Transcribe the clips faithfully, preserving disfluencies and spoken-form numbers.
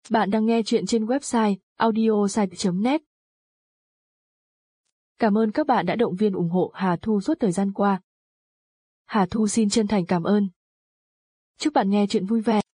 Bạn đang nghe chuyện trên website audiosite chấm net. Cảm ơn các bạn đã động viên ủng hộ Hà Thu suốt thời gian qua. Hà Thu xin chân thành cảm ơn. Chúc bạn nghe chuyện vui vẻ.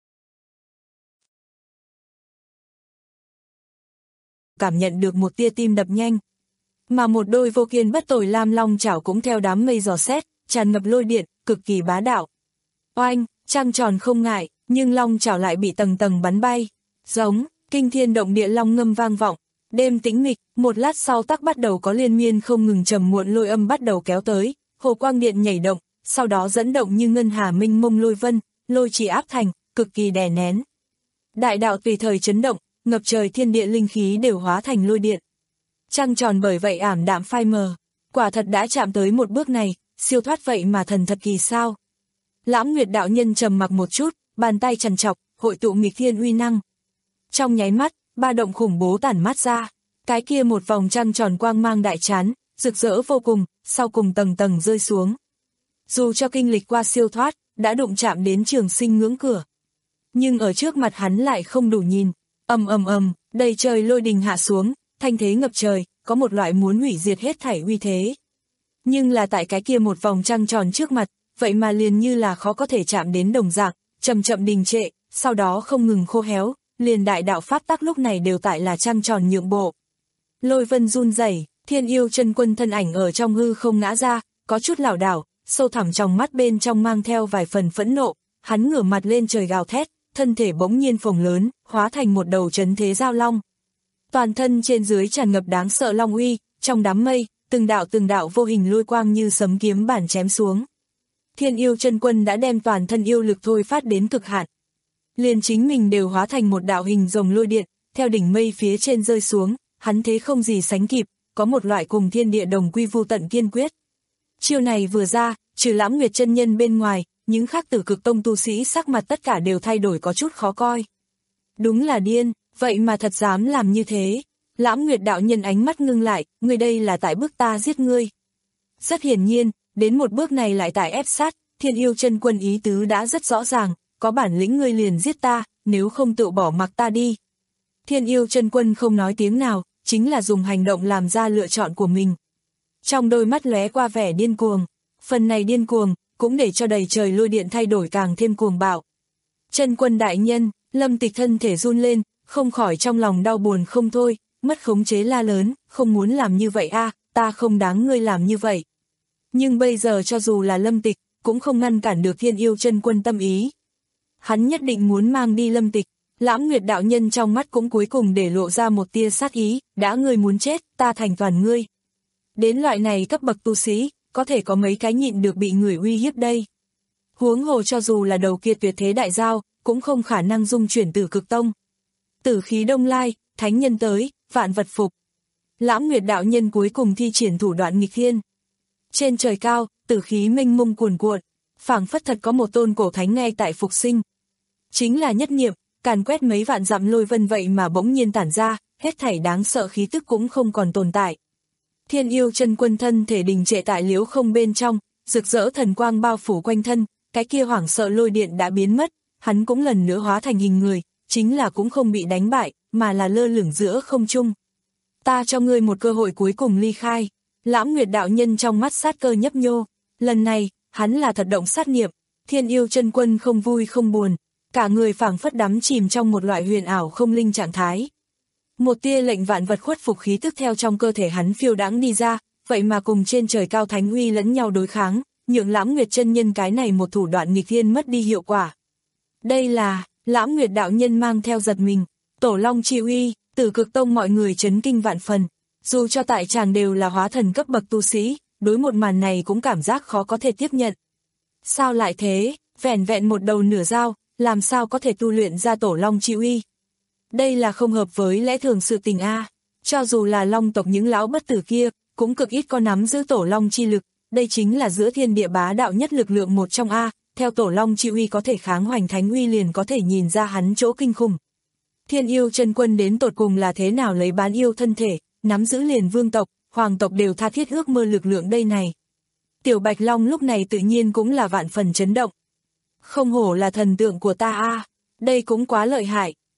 Cảm nhận được một tia tim đập nhanh. Mà một đôi vô kiên bất tồi lam long chảo cũng theo đám mây giò xét, tràn ngập lôi điện, cực kỳ bá đạo. Oanh, trăng tròn không ngại, nhưng long chảo lại bị tầng tầng bắn bay. Giống, kinh thiên động địa long ngâm vang vọng. Đêm tĩnh mịch, một lát sau tắc bắt đầu có liên miên không ngừng trầm muộn lôi âm bắt đầu kéo tới, hồ quang điện nhảy động, sau đó dẫn động như ngân hà minh mông lôi vân, lôi trì áp thành, cực kỳ đè nén. Đại đạo tùy thời chấn động, ngập trời thiên địa linh khí đều hóa thành lôi điện. Trăng tròn bởi vậy ảm đạm phai mờ, quả thật đã chạm tới một bước này, siêu thoát vậy mà thần thật kỳ sao. Lãm Nguyệt đạo nhân trầm mặc một chút, bàn tay trằn trọc, hội tụ nghịch thiên uy năng. Trong nháy mắt, ba động khủng bố tản mát ra, cái kia một vòng trăng tròn quang mang đại chán, rực rỡ vô cùng, sau cùng tầng tầng rơi xuống. Dù cho kinh lịch qua siêu thoát, đã đụng chạm đến trường sinh ngưỡng cửa. Nhưng ở trước mặt hắn lại không đủ nhìn, ầm ầm ầm, đầy trời lôi đình hạ xuống, thanh thế ngập trời, có một loại muốn hủy diệt hết thảy uy thế. Nhưng là tại cái kia một vòng trăng tròn trước mặt, vậy mà liền như là khó có thể chạm đến đồng dạng, chậm chậm đình trệ, sau đó không ngừng khô héo, liền đại đạo pháp tắc lúc này đều tại là trăng tròn nhượng bộ. Lôi vân run rẩy, Thiên Yêu Chân Quân thân ảnh ở trong hư không ngã ra, có chút lảo đảo, sâu thẳm trong mắt bên trong mang theo vài phần phẫn nộ, hắn ngửa mặt lên trời gào thét, thân thể bỗng nhiên phồng lớn, hóa thành một đầu trấn thế giao long. Toàn thân trên dưới tràn ngập đáng sợ long uy, trong đám mây, từng đạo từng đạo vô hình lôi quang như sấm kiếm bản chém xuống. Thiên Yêu Chân Quân đã đem toàn thân yêu lực thôi phát đến cực hạn. Liền chính mình đều hóa thành một đạo hình rồng lôi điện, theo đỉnh mây phía trên rơi xuống, hắn thế không gì sánh kịp, có một loại cùng thiên địa đồng quy vu tận kiên quyết. Chiêu này vừa ra, trừ Lãm Nguyệt chân nhân bên ngoài, những khác Tử Cực Tông tu sĩ sắc mặt tất cả đều thay đổi có chút khó coi. Đúng là điên, vậy mà thật dám làm như thế. Lãm Nguyệt đạo nhân ánh mắt ngưng lại, ngươi đây là tại bức ta giết ngươi. Rất hiển nhiên, đến một bước này lại tại ép sát, Thiên Yêu Chân Quân ý tứ đã rất rõ ràng, có bản lĩnh ngươi liền giết ta, nếu không tự bỏ mặc ta đi. Thiên Yêu Chân Quân không nói tiếng nào, chính là dùng hành động làm ra lựa chọn của mình. Trong đôi mắt lóe qua vẻ điên cuồng, phần này điên cuồng, cũng để cho đầy trời lôi điện thay đổi càng thêm cuồng bạo. Chân Quân đại nhân, Lâm Tịch thân thể run lên, không khỏi trong lòng đau buồn không thôi, mất khống chế la lớn, không muốn làm như vậy a, ta không đáng ngươi làm như vậy. Nhưng bây giờ cho dù là Lâm Tịch, cũng không ngăn cản được Thiên Yêu Chân Quân tâm ý. Hắn nhất định muốn mang đi Lâm Tịch. Lãm Nguyệt đạo nhân trong mắt cũng cuối cùng để lộ ra một tia sát ý, đã ngươi muốn chết, ta thành toàn ngươi. Đến loại này cấp bậc tu sĩ, có thể có mấy cái nhịn được bị người uy hiếp đây. Huống hồ cho dù là đầu kia tuyệt thế đại giao, cũng không khả năng dung chuyển Tử Cực Tông. Tử khí đông lai, thánh nhân tới, vạn vật phục. Lãm Nguyệt đạo nhân cuối cùng thi triển thủ đoạn nghịch thiên. Trên trời cao, tử khí mênh mông cuồn cuộn, phảng phất thật có một tôn cổ thánh ngay tại phục sinh. Chính là nhất niệm, càn quét mấy vạn dặm lôi vân vậy mà bỗng nhiên tản ra, hết thảy đáng sợ khí tức cũng không còn tồn tại. Thiên Yêu Chân Quân thân thể đình trệ tại liễu không bên trong, rực rỡ thần quang bao phủ quanh thân, cái kia hoảng sợ lôi điện đã biến mất, hắn cũng lần nữa hóa thành hình người, chính là cũng không bị đánh bại, mà là lơ lửng giữa không trung. Ta cho ngươi một cơ hội cuối cùng ly khai. Lãm Nguyệt đạo nhân trong mắt sát cơ nhấp nhô, lần này, hắn là thật động sát niệm. Thiên Yêu Chân Quân không vui không buồn, cả người phảng phất đắm chìm trong một loại huyền ảo không linh trạng thái. Một tia lệnh vạn vật khuất phục khí tức theo trong cơ thể hắn phiêu đãng đi ra, vậy mà cùng trên trời cao thánh uy lẫn nhau đối kháng, nhượng Lãm Nguyệt chân nhân cái này một thủ đoạn nghịch thiên mất đi hiệu quả. Đây là, Lãm Nguyệt đạo nhân mang theo giật mình, Tổ Long chi uy, Tử Cực Tông mọi người chấn kinh vạn phần, dù cho tại chàng đều là hóa thần cấp bậc tu sĩ, đối một màn này cũng cảm giác khó có thể tiếp nhận. Sao lại thế, vẻn vẹn một đầu nửa dao, làm sao có thể tu luyện ra Tổ Long chi uy? Đây là không hợp với lẽ thường sự tình a. Cho dù là Long tộc những lão bất tử kia, cũng cực ít có nắm giữ Tổ Long chi lực, đây chính là giữa thiên địa bá đạo nhất lực lượng một trong a, theo Tổ Long chi uy có thể kháng hoành thánh uy liền có thể nhìn ra hắn chỗ kinh khủng. Thiên Yêu Chân Quân đến tột cùng là thế nào lấy bán yêu thân thể, nắm giữ liền vương tộc, hoàng tộc đều tha thiết ước mơ lực lượng đây này. Tiểu Bạch Long lúc này tự nhiên cũng là vạn phần chấn động. Không hổ là thần tượng của ta a, đây cũng quá lợi hại.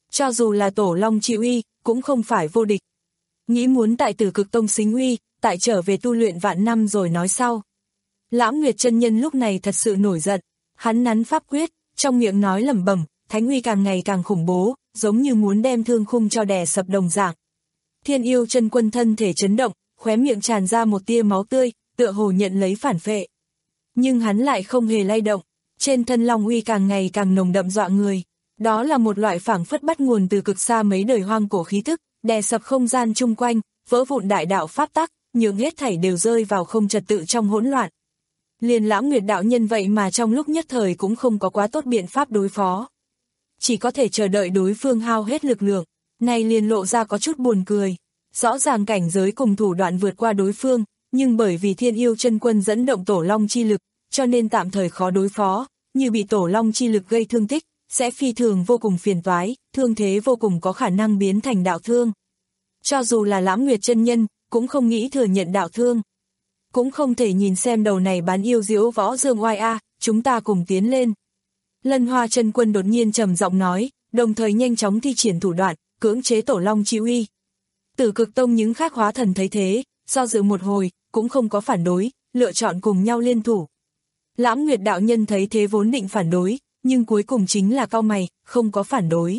Cho dù là Tổ Long Chi Uy, cũng không phải vô địch. Nghĩ muốn tại Tử Cực Tông xính uy, tại trở về tu luyện vạn năm rồi nói sau. Lãm Nguyệt chân nhân lúc này thật sự nổi giận, hắn nắn pháp quyết, trong miệng nói lẩm bẩm, thánh uy càng ngày càng khủng bố, giống như muốn đem thương khung cho đè sập đồng dạng. Thiên Yêu Chân Quân thân thể chấn động, khóe miệng tràn ra một tia máu tươi, tựa hồ nhận lấy phản phệ. Nhưng hắn lại không hề lay động, trên thân long uy càng ngày càng nồng đậm dọa người. Đó là một loại phảng phất bắt nguồn từ cực xa mấy đời hoang cổ khí thức, đè sập không gian chung quanh, vỡ vụn đại đạo pháp tắc, nhường hết thảy đều rơi vào không trật tự trong hỗn loạn. Liền Lãm Nguyệt đạo nhân vậy mà trong lúc nhất thời cũng không có quá tốt biện pháp đối phó. Chỉ có thể chờ đợi đối phương hao hết lực lượng, này liền lộ ra có chút buồn cười. Rõ ràng cảnh giới cùng thủ đoạn vượt qua đối phương, nhưng bởi vì Thiên Yêu Chân Quân dẫn động Tổ Long chi lực, cho nên tạm thời khó đối phó, như bị Tổ Long chi lực gây thương tích, sẽ phi thường vô cùng phiền toái, thương thế vô cùng có khả năng biến thành đạo thương. Cho dù là Lãm Nguyệt chân nhân, cũng không nghĩ thừa nhận đạo thương. Cũng không thể nhìn xem đầu này bán yêu diễu võ dương oai a, chúng ta cùng tiến lên. Lân Hoa chân quân đột nhiên trầm giọng nói, đồng thời nhanh chóng thi triển thủ đoạn, cưỡng chế Tổ Long chi uy. Tử Cực Tông những khác hóa thần thấy thế, do dự một hồi, cũng không có phản đối, lựa chọn cùng nhau liên thủ. Lãm Nguyệt đạo nhân thấy thế vốn định phản đối, nhưng cuối cùng chính là cau mày, không có phản đối.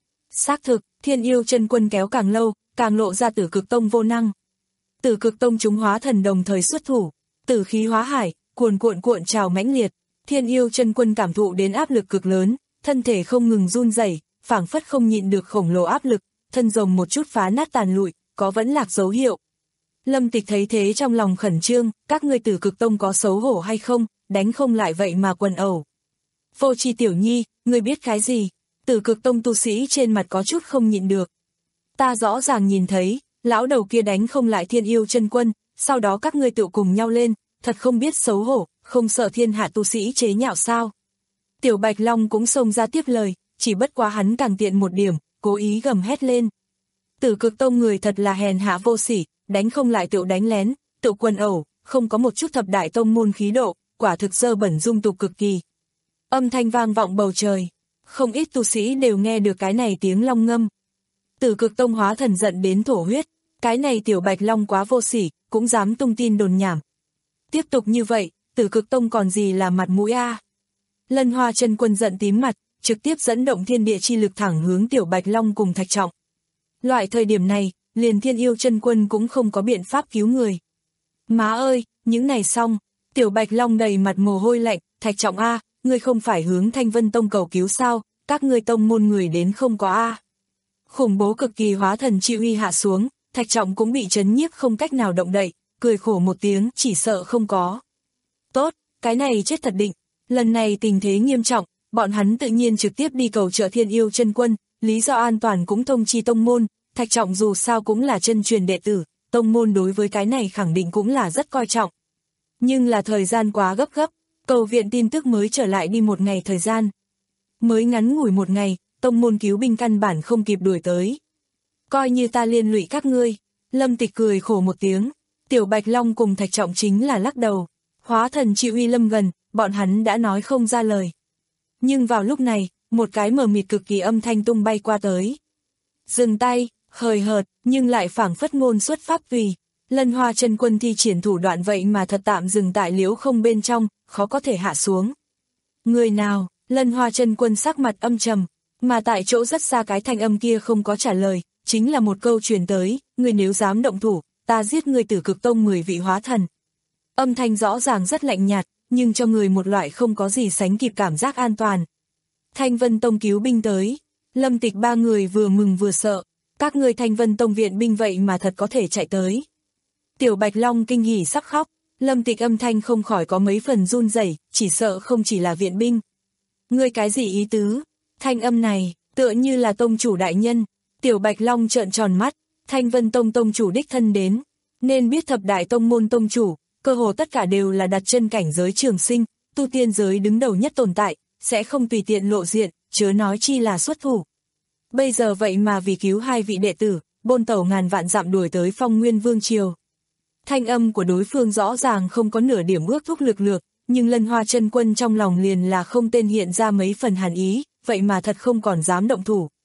Xác thực, Thiên Yêu Chân Quân kéo càng lâu, càng lộ ra Tử Cực Tông vô năng. Tử Cực Tông chúng hóa thần đồng thời xuất thủ, tử khí hóa hải, cuồn cuộn cuộn trào mãnh liệt. Thiên Yêu Chân Quân cảm thụ đến áp lực cực lớn, thân thể không ngừng run rẩy, phảng phất không nhịn được khổng lồ áp lực, thân rồng một chút phá nát tàn lụi, có vẫn lạc dấu hiệu. Lâm Tịch thấy thế trong lòng khẩn trương, các ngươi Tử Cực Tông có xấu hổ hay không, đánh không lại vậy mà quần ẩu. Vô Tri tiểu nhi, ngươi biết cái gì? Tử Cực Tông tu sĩ trên mặt có chút không nhịn được. Ta rõ ràng nhìn thấy, lão đầu kia đánh không lại Thiên Yêu Chân Quân, sau đó các ngươi tự cùng nhau lên, thật không biết xấu hổ, không sợ thiên hạ tu sĩ chế nhạo sao? Tiểu Bạch Long cũng xông ra tiếp lời, chỉ bất quá hắn càng tiện một điểm, cố ý gầm hét lên. Tử Cực Tông người thật là hèn hạ vô sỉ, đánh không lại tự đánh lén, tự quần ẩu, không có một chút thập đại tông môn khí độ, quả thực dơ bẩn dung tục cực kỳ. Âm thanh vang vọng bầu trời, không ít tu sĩ đều nghe được cái này tiếng long ngâm. Tử Cực Tông hóa thần giận đến thổ huyết, cái này Tiểu Bạch Long quá vô sỉ, cũng dám tung tin đồn nhảm. Tiếp tục như vậy, Tử Cực Tông còn gì là mặt mũi a? Lân Hoa chân quân giận tím mặt, trực tiếp dẫn động thiên địa chi lực thẳng hướng Tiểu Bạch Long cùng Thạch Trọng. Loại thời điểm này, liền Thiên Yêu chân quân cũng không có biện pháp cứu người. Má ơi, những này xong, Tiểu Bạch Long đầy mặt mồ hôi lạnh, Thạch Trọng a, ngươi không phải hướng Thanh Vân Tông cầu cứu sao, các ngươi tông môn người đến không có a. Khủng bố cực kỳ hóa thần chi uy hạ xuống, Thạch Trọng cũng bị chấn nhiếp không cách nào động đậy, cười khổ một tiếng, chỉ sợ không có. Tốt, cái này chết thật định, lần này tình thế nghiêm trọng, bọn hắn tự nhiên trực tiếp đi cầu trợ Thiên Yêu chân quân, lý do an toàn cũng thông chi tông môn, Thạch Trọng dù sao cũng là chân truyền đệ tử, tông môn đối với cái này khẳng định cũng là rất coi trọng. Nhưng là thời gian quá gấp gấp, cầu viện tin tức mới trở lại đi một ngày thời gian. Mới ngắn ngủi một ngày, tông môn cứu binh căn bản không kịp đuổi tới. Coi như ta liên lụy các ngươi, Lâm Tịch cười khổ một tiếng, Tiểu Bạch Long cùng Thạch Trọng chính là lắc đầu, hóa thần chi uy lâm gần, bọn hắn đã nói không ra lời. Nhưng vào lúc này, một cái mờ mịt cực kỳ âm thanh tung bay qua tới. Dừng tay, hời hợt, nhưng lại phảng phất ngôn xuất pháp tùy. Lân Hoa chân quân thi triển thủ đoạn vậy mà thật tạm dừng tại liễu không bên trong, khó có thể hạ xuống. Người nào? Lân Hoa chân quân sắc mặt âm trầm, mà tại chỗ rất xa cái thanh âm kia không có trả lời, chính là một câu truyền tới, người nếu dám động thủ, ta giết người Tử Cực Tông mười vị hóa thần. Âm thanh rõ ràng rất lạnh nhạt, nhưng cho người một loại không có gì sánh kịp cảm giác an toàn. Thanh Vân Tông cứu binh tới, Lâm Tịch ba người vừa mừng vừa sợ, các người Thanh Vân Tông viện binh vậy mà thật có thể chạy tới. Tiểu Bạch Long kinh hỉ sắp khóc, Lâm Tịch âm thanh không khỏi có mấy phần run rẩy, chỉ sợ không chỉ là viện binh. Ngươi cái gì ý tứ? Thanh âm này, tựa như là tông chủ đại nhân. Tiểu Bạch Long trợn tròn mắt, Thanh Vân Tông tông chủ đích thân đến, nên biết thập đại tông môn tông chủ, cơ hồ tất cả đều là đặt chân cảnh giới trường sinh, tu tiên giới đứng đầu nhất tồn tại, sẽ không tùy tiện lộ diện, chớ nói chi là xuất thủ. Bây giờ vậy mà vì cứu hai vị đệ tử, bôn tẩu ngàn vạn dặm đuổi tới Phong Nguyên Vương triều. Thanh âm của đối phương rõ ràng không có nửa điểm ước thúc lực lược, nhưng Lân Hoa chân quân trong lòng liền là không tên hiện ra mấy phần hàn ý, vậy mà thật không còn dám động thủ.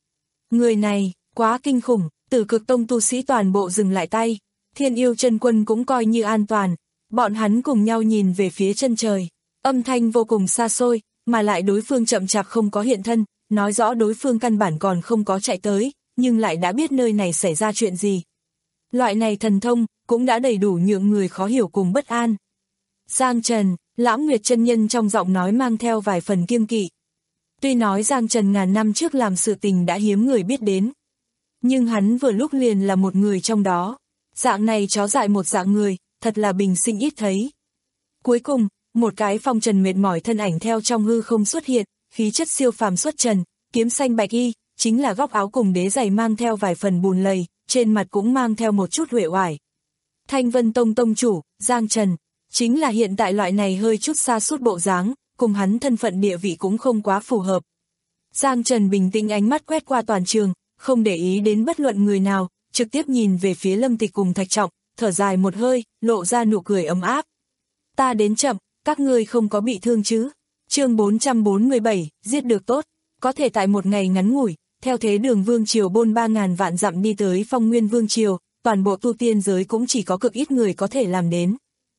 Người này, quá kinh khủng, Tử Cực Tông tu sĩ toàn bộ dừng lại tay. Thiên Yêu Chân Quân cũng coi như an toàn. Bọn hắn cùng nhau nhìn về phía chân trời. Âm thanh vô cùng xa xôi, mà lại đối phương chậm chạp không có hiện thân, nói rõ đối phương căn bản còn không có chạy tới, nhưng lại đã biết nơi này xảy ra chuyện gì. Loại này thần thông, cũng đã đầy đủ nhượng người khó hiểu cùng bất an. Giang Trần, Lãm Nguyệt chân nhân trong giọng nói mang theo vài phần kiêng kỵ. Tuy nói Giang Trần ngàn năm trước làm sự tình đã hiếm người biết đến, nhưng hắn vừa lúc liền là một người trong đó. Dạng này chó dại một dạng người, thật là bình sinh ít thấy. Cuối cùng, một cái phong trần mệt mỏi thân ảnh theo trong hư không xuất hiện, khí chất siêu phàm xuất trần, kiếm xanh bạch y, chính là góc áo cùng đế giày mang theo vài phần bùn lầy, trên mặt cũng mang theo một chút uể oải. Thanh Vân Tông tông chủ, Giang Trần, chính là hiện tại loại này hơi chút xa sút bộ dáng, cùng hắn thân phận địa vị cũng không quá phù hợp. Giang Trần bình tĩnh ánh mắt quét qua toàn trường, không để ý đến bất luận người nào, trực tiếp nhìn về phía Lâm Tịch cùng Thạch Trọng, thở dài một hơi, lộ ra nụ cười ấm áp. Ta đến chậm, các ngươi không có bị thương chứ? Chương bốn trăm bốn mươi bảy, giết được tốt, có thể tại một ngày ngắn ngủi, theo thế đường vương triều bôn ba ngàn vạn dặm đi tới Phong Nguyên vương triều, toàn bộ tu tiên giới cũng chỉ có cực ít người có thể làm đến.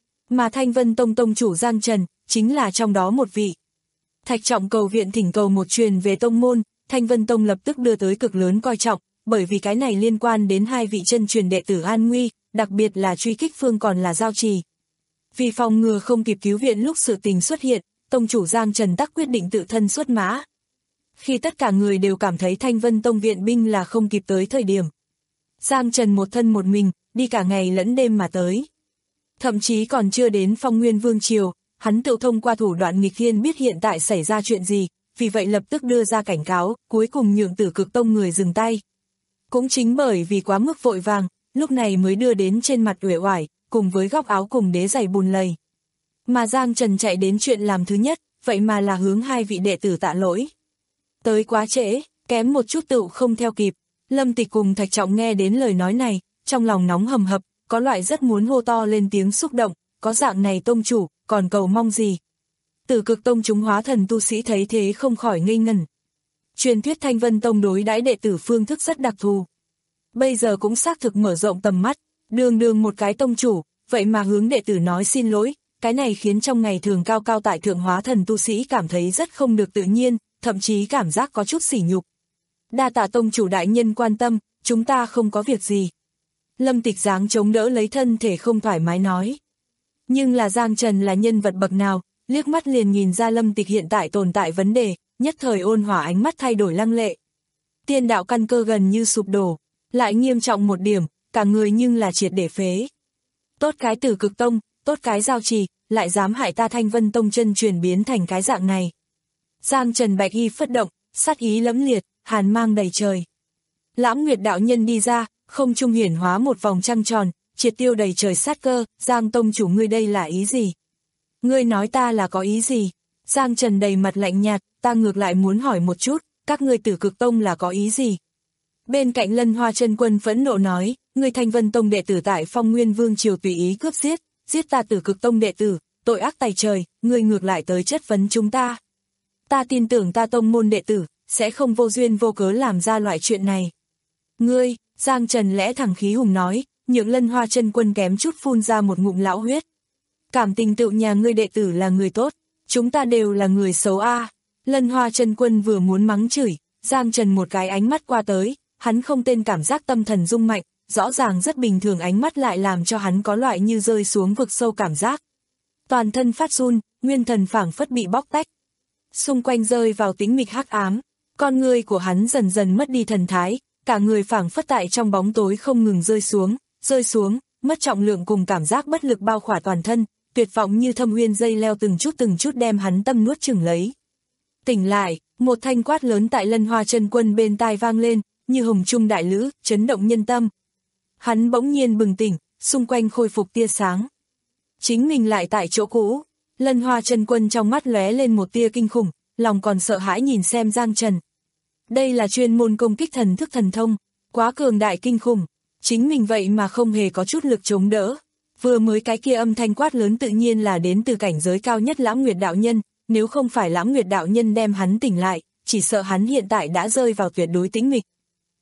Mà Thanh Vân Tông tông chủ Giang Trần, chính là trong đó một vị. Thạch Trọng cầu viện thỉnh cầu một truyền về tông môn, Thanh Vân Tông lập tức đưa tới cực lớn coi trọng, bởi vì cái này liên quan đến hai vị chân truyền đệ tử an nguy, đặc biệt là truy kích phương còn là giao trì. Vì phòng ngừa không kịp cứu viện lúc sự tình xuất hiện, tông chủ Giang Trần tắc quyết định tự thân xuất mã. Khi tất cả người đều cảm thấy Thanh Vân Tông viện binh là không kịp tới thời điểm, Giang Trần một thân một mình, đi cả ngày lẫn đêm mà tới. Thậm chí còn chưa đến Phong Nguyên vương triều, hắn tự thông qua thủ đoạn nghịch thiên biết hiện tại xảy ra chuyện gì, vì vậy lập tức đưa ra cảnh cáo, cuối cùng nhượng Tử Cực Tông người dừng tay. Cũng chính bởi vì quá mức vội vàng, lúc này mới đưa đến trên mặt uể oải, cùng với góc áo cùng đế giày bùn lầy. Mà Giang Trần chạy đến chuyện làm thứ nhất, vậy mà là hướng hai vị đệ tử tạ lỗi. Tới quá trễ, kém một chút tựu không theo kịp. Lâm Tịch cùng Thạch Trọng nghe đến lời nói này, trong lòng nóng hầm hập, có loại rất muốn hô to lên tiếng xúc động, có dạng này tông chủ, còn cầu mong gì. Tử Cực Tông chúng hóa thần tu sĩ thấy thế không khỏi ngây ngẩn. Truyền thuyết Thanh Vân Tông đối đãi đệ tử phương thức rất đặc thù. Bây giờ cũng xác thực mở rộng tầm mắt, đường đường một cái tông chủ, vậy mà hướng đệ tử nói xin lỗi, cái này khiến trong ngày thường cao cao tại thượng hóa thần tu sĩ cảm thấy rất không được tự nhiên, thậm chí cảm giác có chút sỉ nhục. Đa tạ tông chủ đại nhân quan tâm, chúng ta không có việc gì. Lâm Tịch dáng chống đỡ lấy thân thể không thoải mái nói. Nhưng là Giang Trần là nhân vật bậc nào, liếc mắt liền nhìn ra Lâm Tịch hiện tại tồn tại vấn đề, nhất thời ôn hòa ánh mắt thay đổi lăng lệ. Tiên đạo căn cơ gần như sụp đổ, lại nghiêm trọng một điểm, cả người nhưng là triệt để phế. Tốt cái Tử Cực Tông, tốt cái giao trì, lại dám hại ta Thanh Vân Tông chân truyền biến thành cái dạng này. Giang Trần bạch y phất động, sát ý lẫm liệt, hàn mang đầy trời. Lãm Nguyệt đạo nhân đi ra, không trung hiển hóa một vòng trăng tròn, triệt tiêu đầy trời sát cơ. Giang tông chủ ngươi đây là ý gì? Ngươi nói ta là có ý gì? Giang Trần đầy mặt lạnh nhạt, ta ngược lại muốn hỏi một chút, các ngươi Tử Cực Tông là có ý gì? Bên cạnh Lân Hoa Chân Quân phẫn nộ nói, ngươi Thanh Vân Tông đệ tử tại Phong Nguyên vương triều tùy ý cướp giết, giết ta Tử Cực Tông đệ tử, tội ác tày trời, ngươi ngược lại tới chất vấn chúng ta. Ta tin tưởng ta tông môn đệ tử sẽ không vô duyên vô cớ làm ra loại chuyện này. Ngươi, Giang Trần lẽ thẳng khí hùng nói, nhượng Lân Hoa Chân Quân kém chút phun ra một ngụm lão huyết. Cảm tình tựu nhà ngươi đệ tử là người tốt, chúng ta đều là người xấu a. À. Lân Hoa Chân Quân vừa muốn mắng chửi, Giang Trần một cái ánh mắt qua tới, hắn không tên cảm giác tâm thần rung mạnh, rõ ràng rất bình thường ánh mắt lại làm cho hắn có loại như rơi xuống vực sâu cảm giác. Toàn thân phát run, nguyên thần phảng phất bị bóc tách. Xung quanh rơi vào tĩnh mịch hắc ám, con người của hắn dần dần mất đi thần thái, cả người phảng phất tại trong bóng tối không ngừng rơi xuống, rơi xuống, mất trọng lượng cùng cảm giác bất lực bao khỏa toàn thân, tuyệt vọng như thâm uyên dây leo từng chút từng chút đem hắn tâm nuốt chửng lấy. Tỉnh lại, một thanh quát lớn tại Lân Hoa Chân Quân bên tai vang lên, như hồng trung đại lữ, chấn động nhân tâm. Hắn bỗng nhiên bừng tỉnh, xung quanh khôi phục tia sáng. Chính mình lại tại chỗ cũ, Lân Hoa Chân Quân trong mắt lóe lên một tia kinh khủng, lòng còn sợ hãi nhìn xem Giang Trần. Đây là chuyên môn công kích thần thức thần thông, quá cường đại kinh khủng, chính mình vậy mà không hề có chút lực chống đỡ. Vừa mới cái kia âm thanh quát lớn tự nhiên là đến từ cảnh giới cao nhất Lãm Nguyệt đạo nhân, nếu không phải Lãm Nguyệt đạo nhân đem hắn tỉnh lại, chỉ sợ hắn hiện tại đã rơi vào tuyệt đối tĩnh mịch.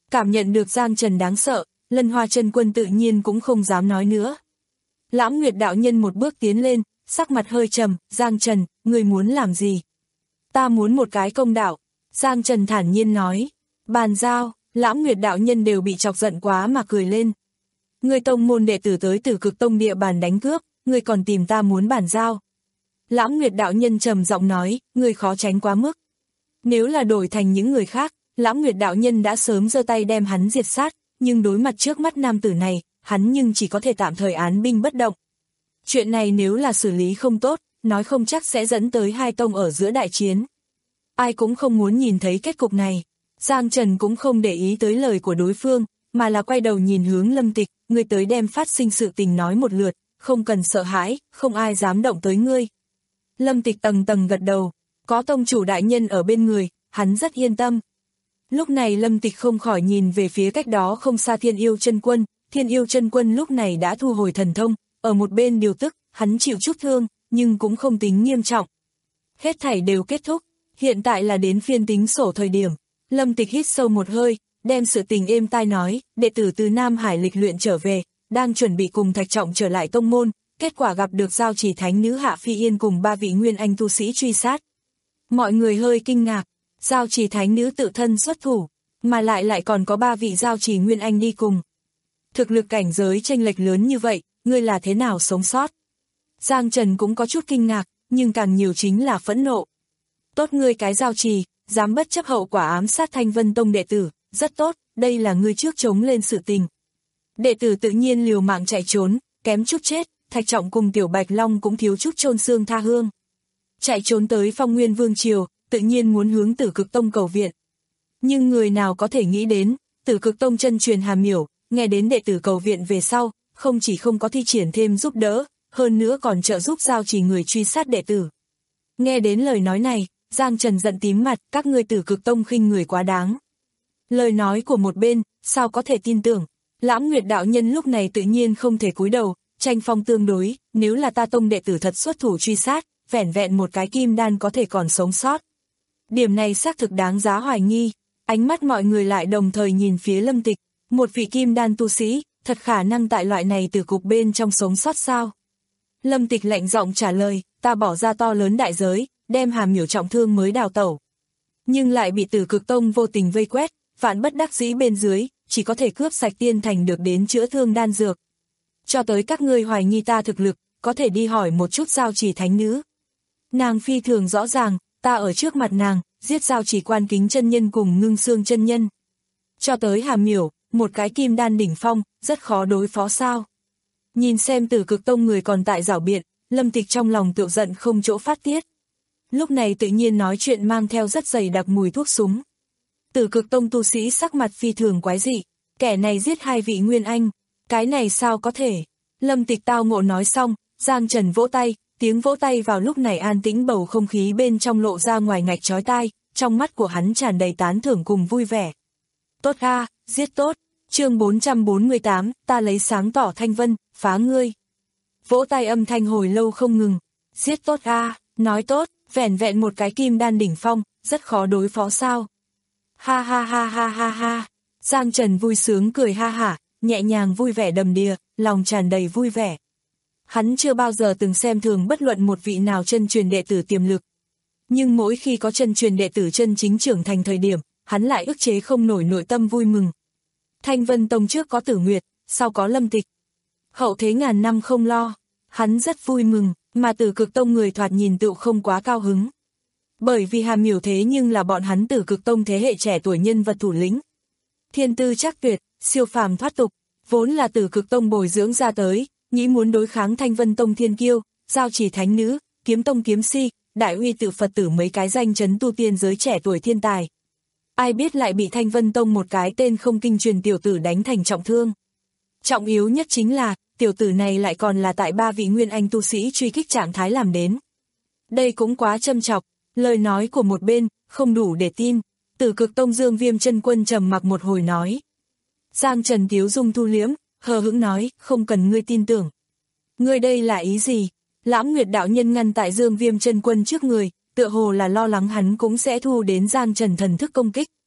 Cảm nhận được Giang Trần đáng sợ, Lân Hoa chân quân tự nhiên cũng không dám nói nữa. Lãm Nguyệt đạo nhân một bước tiến lên, sắc mặt hơi trầm, Giang Trần, ngươi muốn làm gì? Ta muốn một cái công đạo. Giang Trần thản nhiên nói. Bàn giao. Lãm Nguyệt đạo nhân đều bị chọc giận quá mà cười lên. Ngươi tông môn đệ tử tới Tử Cực Tông địa bàn đánh cướp, ngươi còn tìm ta muốn bàn giao. Lãm Nguyệt đạo nhân trầm giọng nói, ngươi khó tránh quá mức. Nếu là đổi thành những người khác, Lãm Nguyệt đạo nhân đã sớm giơ tay đem hắn diệt sát, nhưng đối mặt trước mắt nam tử này, hắn nhưng chỉ có thể tạm thời án binh bất động. Chuyện này nếu là xử lý không tốt, nói không chắc sẽ dẫn tới hai tông ở giữa đại chiến. Ai cũng không muốn nhìn thấy kết cục này. Giang Trần cũng không để ý tới lời của đối phương, mà là quay đầu nhìn hướng Lâm Tịch, ngươi tới đem phát sinh sự tình nói một lượt, không cần sợ hãi, không ai dám động tới ngươi. Lâm Tịch tầng tầng gật đầu, có tông chủ đại nhân ở bên người, hắn rất yên tâm. Lúc này Lâm Tịch không khỏi nhìn về phía cách đó không xa Thiên Yêu Chân Quân, Thiên Yêu Chân Quân lúc này đã thu hồi thần thông, ở một bên điều tức, hắn chịu chút thương, nhưng cũng không tính nghiêm trọng. Hết thảy đều kết thúc, hiện tại là đến phiên tính sổ thời điểm. Lâm Tịch hít sâu một hơi, đem sự tình êm tai nói, đệ tử từ Nam Hải lịch luyện trở về, đang chuẩn bị cùng Thạch Trọng trở lại tông môn, kết quả gặp được Giao Chỉ Thánh Nữ Hạ Phi Yên cùng ba vị nguyên anh tu sĩ truy sát. Mọi người hơi kinh ngạc, Giao Chỉ Thánh Nữ tự thân xuất thủ, mà lại lại còn có ba vị Giao Chỉ nguyên anh đi cùng. Thực lực cảnh giới chênh lệch lớn như vậy, ngươi là thế nào sống sót? Giang Trần cũng có chút kinh ngạc, nhưng càng nhiều chính là phẫn nộ. Tốt ngươi cái Giao Chỉ, dám bất chấp hậu quả ám sát Thanh Vân Tông đệ tử, rất tốt, đây là ngươi trước chống lên sự tình. Đệ tử tự nhiên liều mạng chạy trốn, kém chút chết, Thạch Trọng cùng Tiểu Bạch Long cũng thiếu chút chôn xương tha hương. Chạy trốn tới Phong Nguyên Vương Triều, tự nhiên muốn hướng Tử Cực Tông cầu viện. Nhưng người nào có thể nghĩ đến, Tử Cực Tông chân truyền Hà Miểu, nghe đến đệ tử cầu viện về sau, không chỉ không có thi triển thêm giúp đỡ, hơn nữa còn trợ giúp Giao Chỉ người truy sát đệ tử. Nghe đến lời nói này, Giang Trần giận tím mặt, các ngươi Tử Cực Tông khinh người quá đáng. Lời nói của một bên, sao có thể tin tưởng, Lãm Nguyệt đạo nhân lúc này tự nhiên không thể cúi đầu, tranh phong tương đối, nếu là ta tông đệ tử thật xuất thủ truy sát, vẻn vẹn một cái kim đan có thể còn sống sót. Điểm này xác thực đáng giá hoài nghi, ánh mắt mọi người lại đồng thời nhìn phía Lâm Tịch, một vị kim đan tu sĩ, thật khả năng tại loại này từ cục bên trong sống sót sao. Lâm Tịch lạnh giọng trả lời, ta bỏ ra to lớn đại giới, đem Hà Miểu trọng thương mới đào tẩu. Nhưng lại bị Tử Cực Tông vô tình vây quét, vạn bất đắc dĩ bên dưới, chỉ có thể cướp sạch tiên thành được đến chữa thương đan dược. Cho tới các ngươi hoài nghi ta thực lực, có thể đi hỏi một chút Giao Chỉ Thánh Nữ. Nàng phi thường rõ ràng, ta ở trước mặt nàng, giết Giao Chỉ Quan Kính chân nhân cùng Ngưng Xương chân nhân. Cho tới Hà Miểu, một cái kim đan đỉnh phong, rất khó đối phó sao. Nhìn xem Tử Cực Tông người còn tại giảo biện, Lâm Tịch trong lòng tự giận không chỗ phát tiết. Lúc này tự nhiên nói chuyện mang theo rất dày đặc mùi thuốc súng. Tử Cực Tông tu sĩ sắc mặt phi thường quái dị, kẻ này giết hai vị nguyên anh, cái này sao có thể. Lâm Tịch tao ngộ nói xong, Giang Trần vỗ tay, tiếng vỗ tay vào lúc này an tĩnh bầu không khí bên trong lộ ra ngoài ngạch chói tai, trong mắt của hắn tràn đầy tán thưởng cùng vui vẻ. Tốt a, giết tốt, chương bốn trăm bốn mươi tám, ta lấy sáng tỏ Thanh Vân, phá ngươi. Vỗ tay âm thanh hồi lâu không ngừng, giết tốt a, nói tốt, vẻn vẹn một cái kim đan đỉnh phong, rất khó đối phó sao. Ha ha ha ha ha ha, Giang Trần vui sướng cười ha hả, nhẹ nhàng vui vẻ đầm đìa, lòng tràn đầy vui vẻ. Hắn chưa bao giờ từng xem thường bất luận một vị nào chân truyền đệ tử tiềm lực. Nhưng mỗi khi có chân truyền đệ tử chân chính trưởng thành thời điểm, hắn lại ức chế không nổi nội tâm vui mừng. Thanh Vân Tông trước có Tử Nguyệt, sau có Lâm Tịch. Hậu thế ngàn năm không lo, hắn rất vui mừng, mà Tử Cực Tông người thoạt nhìn tựu không quá cao hứng. Bởi vì Hà Miểu thế nhưng là bọn hắn Tử Cực Tông thế hệ trẻ tuổi nhân vật thủ lĩnh. Thiên tư chắc tuyệt, siêu phàm thoát tục, vốn là Tử Cực Tông bồi dưỡng ra tới, nghĩ muốn đối kháng Thanh Vân Tông thiên kiêu, Giao Chỉ Thánh Nữ, Kiếm Tông kiếm si, Đại Uy Tự Phật tử mấy cái danh chấn tu tiên giới trẻ tuổi thiên tài. Ai biết lại bị Thanh Vân Tông một cái tên không kinh truyền tiểu tử đánh thành trọng thương. Trọng yếu nhất chính là, tiểu tử này lại còn là tại ba vị nguyên anh tu sĩ truy kích trạng thái làm đến. Đây cũng quá châm chọc, lời nói của một bên, không đủ để tin. Tử Cực Tông Dương Viêm chân quân trầm mặc một hồi nói. Giang Trần tiếu dung thu liếm, hờ hững nói, không cần ngươi tin tưởng. Ngươi đây là ý gì? Lãm Nguyệt đạo nhân ngăn tại Dương Viêm chân quân trước người, tựa hồ là lo lắng hắn cũng sẽ thu đến Giang Trần thần thức công kích.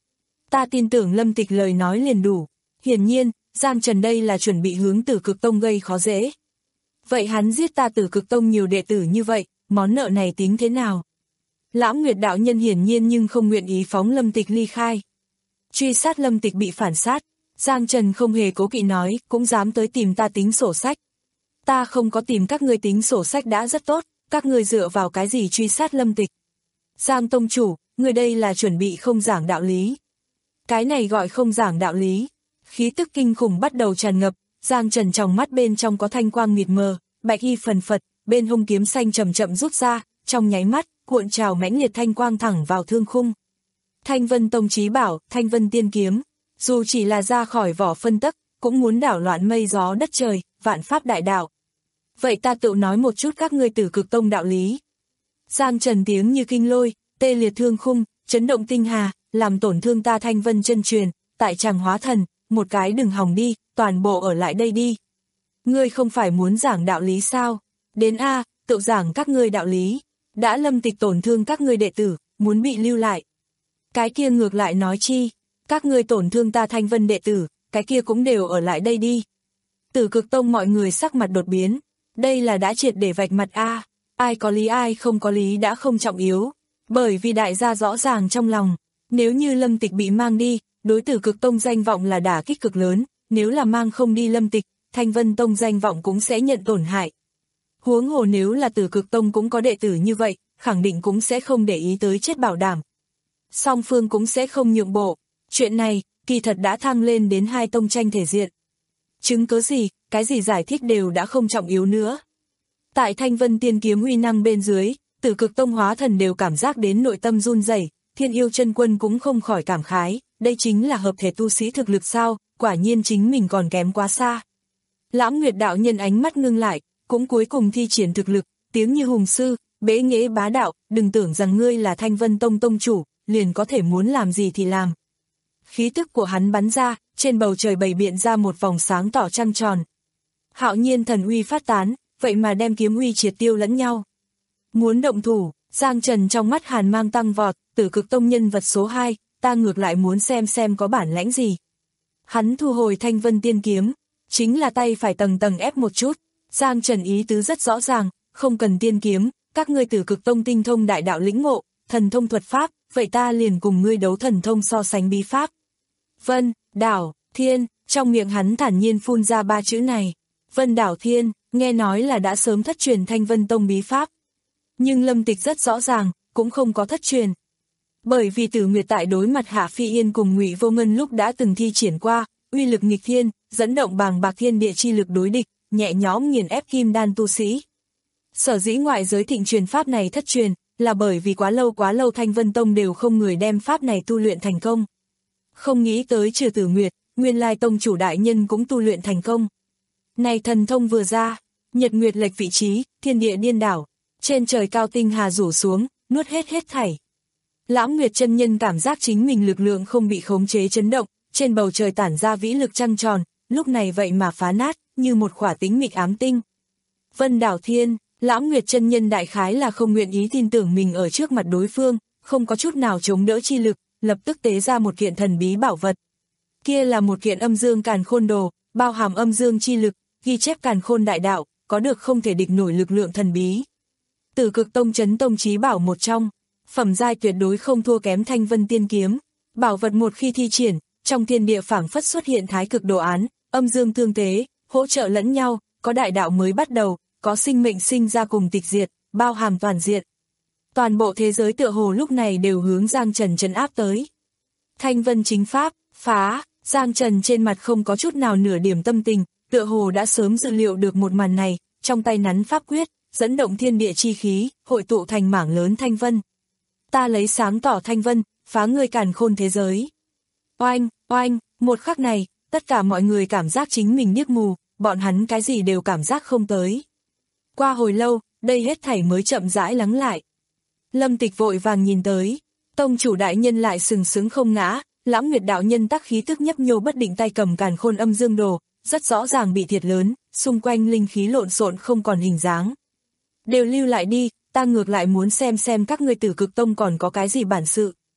Ta tin tưởng Lâm Tịch lời nói liền đủ. Hiển nhiên, Giang Trần đây là chuẩn bị hướng Tử Cực Tông gây khó dễ. Vậy hắn giết ta Tử Cực Tông nhiều đệ tử như vậy, món nợ này tính thế nào? Lãm Nguyệt đạo nhân hiển nhiên nhưng không nguyện ý phóng Lâm Tịch ly khai. Truy sát Lâm Tịch bị phản sát, Giang Trần không hề cố kỵ nói, cũng dám tới tìm ta tính sổ sách. Ta không có tìm các ngươi tính sổ sách đã rất tốt, các ngươi dựa vào cái gì truy sát Lâm Tịch? Giang tông chủ, người đây là chuẩn bị không giảng đạo lý. Cái này gọi không giảng đạo lý. Khí tức kinh khủng bắt đầu tràn ngập, Giang Trần trong mắt bên trong có thanh quang mịt mờ, bạch y phần phật, bên hông kiếm xanh chậm chậm rút ra, trong nháy mắt, cuộn trào mãnh liệt thanh quang thẳng vào thương khung. Thanh Vân Tông chí bảo, Thanh Vân Tiên Kiếm, dù chỉ là ra khỏi vỏ phân tấc, cũng muốn đảo loạn mây gió đất trời, vạn pháp đại đạo. Vậy ta tự nói một chút các ngươi Tử Cực Tông đạo lý. Giang Trần tiếng như kinh lôi, tê liệt thương khung, chấn động tinh hà, làm tổn thương ta Thanh Vân chân truyền, tại chàng hóa thần, một cái đừng hòng đi, toàn bộ ở lại đây đi. Ngươi không phải muốn giảng đạo lý sao? Đến a, tự giảng các ngươi đạo lý. Đã Lâm Tịch tổn thương các ngươi đệ tử, muốn bị lưu lại. Cái kia ngược lại nói chi, các ngươi tổn thương ta Thanh Vân đệ tử, cái kia cũng đều ở lại đây đi. Tử Cực Tông mọi người sắc mặt đột biến, đây là đã triệt để vạch mặt a, ai có lý ai không có lý đã không trọng yếu, bởi vì đại gia rõ ràng trong lòng, nếu như Lâm Tịch bị mang đi, đối Tử Cực Tông danh vọng là đả kích cực lớn, nếu là mang không đi Lâm Tịch, Thanh Vân Tông danh vọng cũng sẽ nhận tổn hại. Huống hồ nếu là Tử Cực Tông cũng có đệ tử như vậy, khẳng định cũng sẽ không để ý tới chết bảo đảm. Song phương cũng sẽ không nhượng bộ, chuyện này, kỳ thật đã thăng lên đến hai tông tranh thể diện. Chứng cớ gì, cái gì giải thích đều đã không trọng yếu nữa. Tại Thanh Vân Tiên Kiếm uy năng bên dưới, Tử Cực Tông hóa thần đều cảm giác đến nội tâm run rẩy, Thiên Yêu Chân Quân cũng không khỏi cảm khái, đây chính là hợp thể tu sĩ thực lực sao, quả nhiên chính mình còn kém quá xa. Lãm Nguyệt đạo nhân ánh mắt ngưng lại, cũng cuối cùng thi triển thực lực, tiếng như hùng sư, bế nghệ bá đạo, đừng tưởng rằng ngươi là Thanh Vân Tông tông chủ, liền có thể muốn làm gì thì làm. Khí tức của hắn bắn ra, trên bầu trời bày biện ra một vòng sáng tỏ trăng tròn. Hạo nhiên thần uy phát tán, vậy mà đem kiếm uy triệt tiêu lẫn nhau. Muốn động thủ, Giang Trần trong mắt hàn mang tăng vọt, Tử Cực Tông nhân vật số hai, ta ngược lại muốn xem xem có bản lãnh gì. Hắn thu hồi Thanh Vân Tiên Kiếm, chính là tay phải tầng tầng ép một chút. Giang Trần ý tứ rất rõ ràng, không cần tiên kiếm, các ngươi Tử Cực Tông tinh thông đại đạo lĩnh ngộ, thần thông thuật pháp, vậy ta liền cùng ngươi đấu thần thông so sánh bí pháp. Vân, Đảo, Thiên, trong miệng hắn thản nhiên phun ra ba chữ này. Vân Đảo Thiên, nghe nói là đã sớm thất truyền Thanh Vân Tông bí pháp. Nhưng Lâm Tịch rất rõ ràng, cũng không có thất truyền. Bởi vì Tử Nguyệt tại đối mặt Hạ Phi Yên cùng Ngụy Vô Ngân lúc đã từng thi triển qua, uy lực nghịch thiên, dẫn động bàng bạc thiên địa chi lực đối địch, nhẹ nhõm nghiền ép kim đan tu sĩ. Sở dĩ ngoại giới thịnh truyền pháp này thất truyền, là bởi vì quá lâu quá lâu Thanh Vân Tông đều không người đem pháp này tu luyện thành công. Không nghĩ tới trừ Tử Nguyệt, nguyên lai tông chủ đại nhân cũng tu luyện thành công. Này thần thông vừa ra, nhật nguyệt lệch vị trí, thiên địa điên đảo, trên trời cao tinh hà rủ xuống, nuốt hết hết thảy. Lãm Nguyệt chân nhân cảm giác chính mình lực lượng không bị khống chế chấn động, trên bầu trời tản ra vĩ lực trăng tròn, lúc này vậy mà phá nát, như một khỏa tính mịch ám tinh. Vân Đảo Thiên, Lãm Nguyệt chân nhân đại khái là không nguyện ý tin tưởng mình ở trước mặt đối phương, không có chút nào chống đỡ chi lực, lập tức tế ra một kiện thần bí bảo vật. Kia là một kiện âm dương càn khôn đồ, bao hàm âm dương chi lực, ghi chép càn khôn đại đạo, có được không thể địch nổi lực lượng thần bí. Tử Cực Tông chấn tông chí bảo một trong, phẩm giai tuyệt đối không thua kém Thanh Vân Tiên Kiếm. Bảo vật một khi thi triển, trong thiên địa phảng phất xuất hiện thái cực đồ án, âm dương tương tế, hỗ trợ lẫn nhau, có đại đạo mới bắt đầu, có sinh mệnh sinh ra cùng tịch diệt, bao hàm toàn diện. Toàn bộ thế giới tựa hồ lúc này đều hướng Giang Trần trấn áp tới. Thanh Vân chính pháp, phá, Giang Trần trên mặt không có chút nào nửa điểm tâm tình, tựa hồ đã sớm dự liệu được một màn này, trong tay nắn pháp quyết, dẫn động thiên địa chi khí, hội tụ thành mảng lớn Thanh Vân. Ta lấy sáng tỏ Thanh Vân, phá ngươi càn khôn thế giới. Oanh, oanh, một khắc này, tất cả mọi người cảm giác chính mình điếc mù, bọn hắn cái gì đều cảm giác không tới. Qua hồi lâu, đây hết thảy mới chậm rãi lắng lại. Lâm Tịch vội vàng nhìn tới, tông chủ đại nhân lại sừng sững không ngã, Lãm Nguyệt đạo nhân tác khí tức nhấp nhô bất định tay cầm càn khôn âm dương đồ, rất rõ ràng bị thiệt lớn, xung quanh linh khí lộn xộn không còn hình dáng. Đều lưu lại đi, ta ngược lại muốn xem xem các ngươi Tử Cực Tông còn có cái gì bản sự.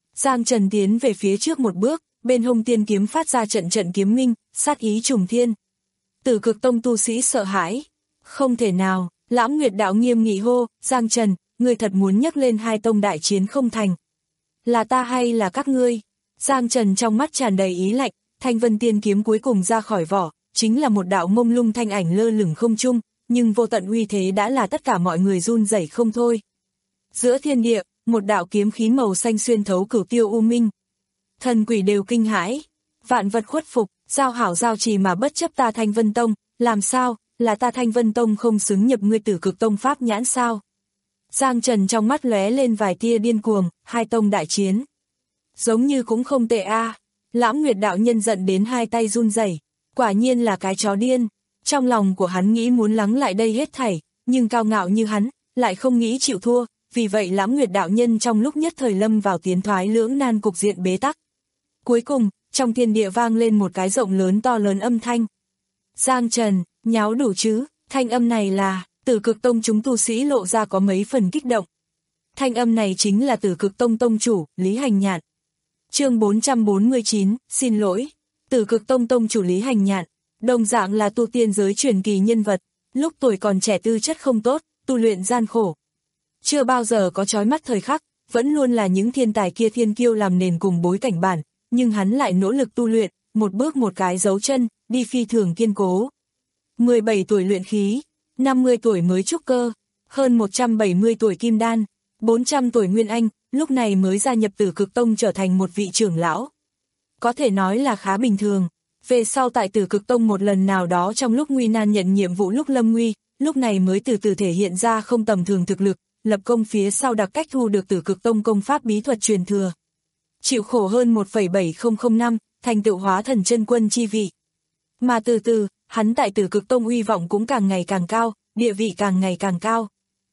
Giang Trần tiến về phía trước một bước, bên hông tiên kiếm phát ra trận trận kiếm minh, sát ý trùng thiên. Tử Cực Tông tu sĩ sợ hãi. Không thể nào, Lãm Nguyệt đạo nghiêm nghị hô, Giang Trần, ngươi thật muốn nhắc lên hai tông đại chiến không thành. Là ta hay là các ngươi? Giang Trần trong mắt tràn đầy ý lạnh, Thanh Vân tiên kiếm cuối cùng ra khỏi vỏ, chính là một đạo mông lung thanh ảnh lơ lửng không trung, nhưng vô tận uy thế đã là tất cả mọi người run rẩy không thôi. Giữa thiên địa, một đạo kiếm khí màu xanh xuyên thấu cửu tiêu u minh. Thần quỷ đều kinh hãi, vạn vật khuất phục, giao hảo giao trì mà bất chấp ta Thanh Vân Tông, làm sao, là ta Thanh Vân Tông không xứng nhập ngươi Tử Cực Tông pháp nhãn sao? Giang Trần trong mắt lóe lên vài tia điên cuồng, hai tông đại chiến. Giống như cũng không tệ a. À. Lãm Nguyệt đạo nhân giận đến hai tay run rẩy, quả nhiên là cái chó điên. Trong lòng của hắn nghĩ muốn lắng lại đây hết thảy, nhưng cao ngạo như hắn, lại không nghĩ chịu thua, vì vậy Lãm Nguyệt đạo nhân trong lúc nhất thời lâm vào tiến thoái lưỡng nan cục diện bế tắc. Cuối cùng, trong thiên địa vang lên một cái rộng lớn to lớn âm thanh. Giang Trần, nháo đủ chứ, thanh âm này là, Tử Cực Tông chúng tu sĩ lộ ra có mấy phần kích động. Thanh âm này chính là Tử Cực Tông tông chủ, Lý Hành Nhạn. Chương bốn trăm bốn mươi chín, xin lỗi. Tử Cực Tông tông chủ Lý Hành Nhạn, đồng dạng là tu tiên giới truyền kỳ nhân vật, lúc tuổi còn trẻ tư chất không tốt, tu luyện gian khổ. Chưa bao giờ có chói mắt thời khắc, vẫn luôn là những thiên tài kia thiên kiêu làm nền cùng bối cảnh bản, nhưng hắn lại nỗ lực tu luyện, một bước một cái dấu chân, đi phi thường kiên cố. mười bảy tuổi luyện khí, năm mươi tuổi mới trúc cơ, hơn một trăm bảy mươi tuổi kim đan, bốn trăm tuổi nguyên anh, lúc này mới gia nhập Tử Cực Tông trở thành một vị trưởng lão. Có thể nói là khá bình thường. Về sau tại Tử Cực Tông một lần nào đó trong lúc nguy nan nhận nhiệm vụ lúc lâm nguy, lúc này mới từ từ thể hiện ra không tầm thường thực lực, lập công phía sau đặc cách thu được Tử Cực Tông công pháp bí thuật truyền thừa. Chịu khổ hơn một phẩy bảy không không năm, thành tựu hóa thần chân quân chi vị. Mà từ từ, hắn tại Tử Cực Tông uy vọng cũng càng ngày càng cao, địa vị càng ngày càng cao.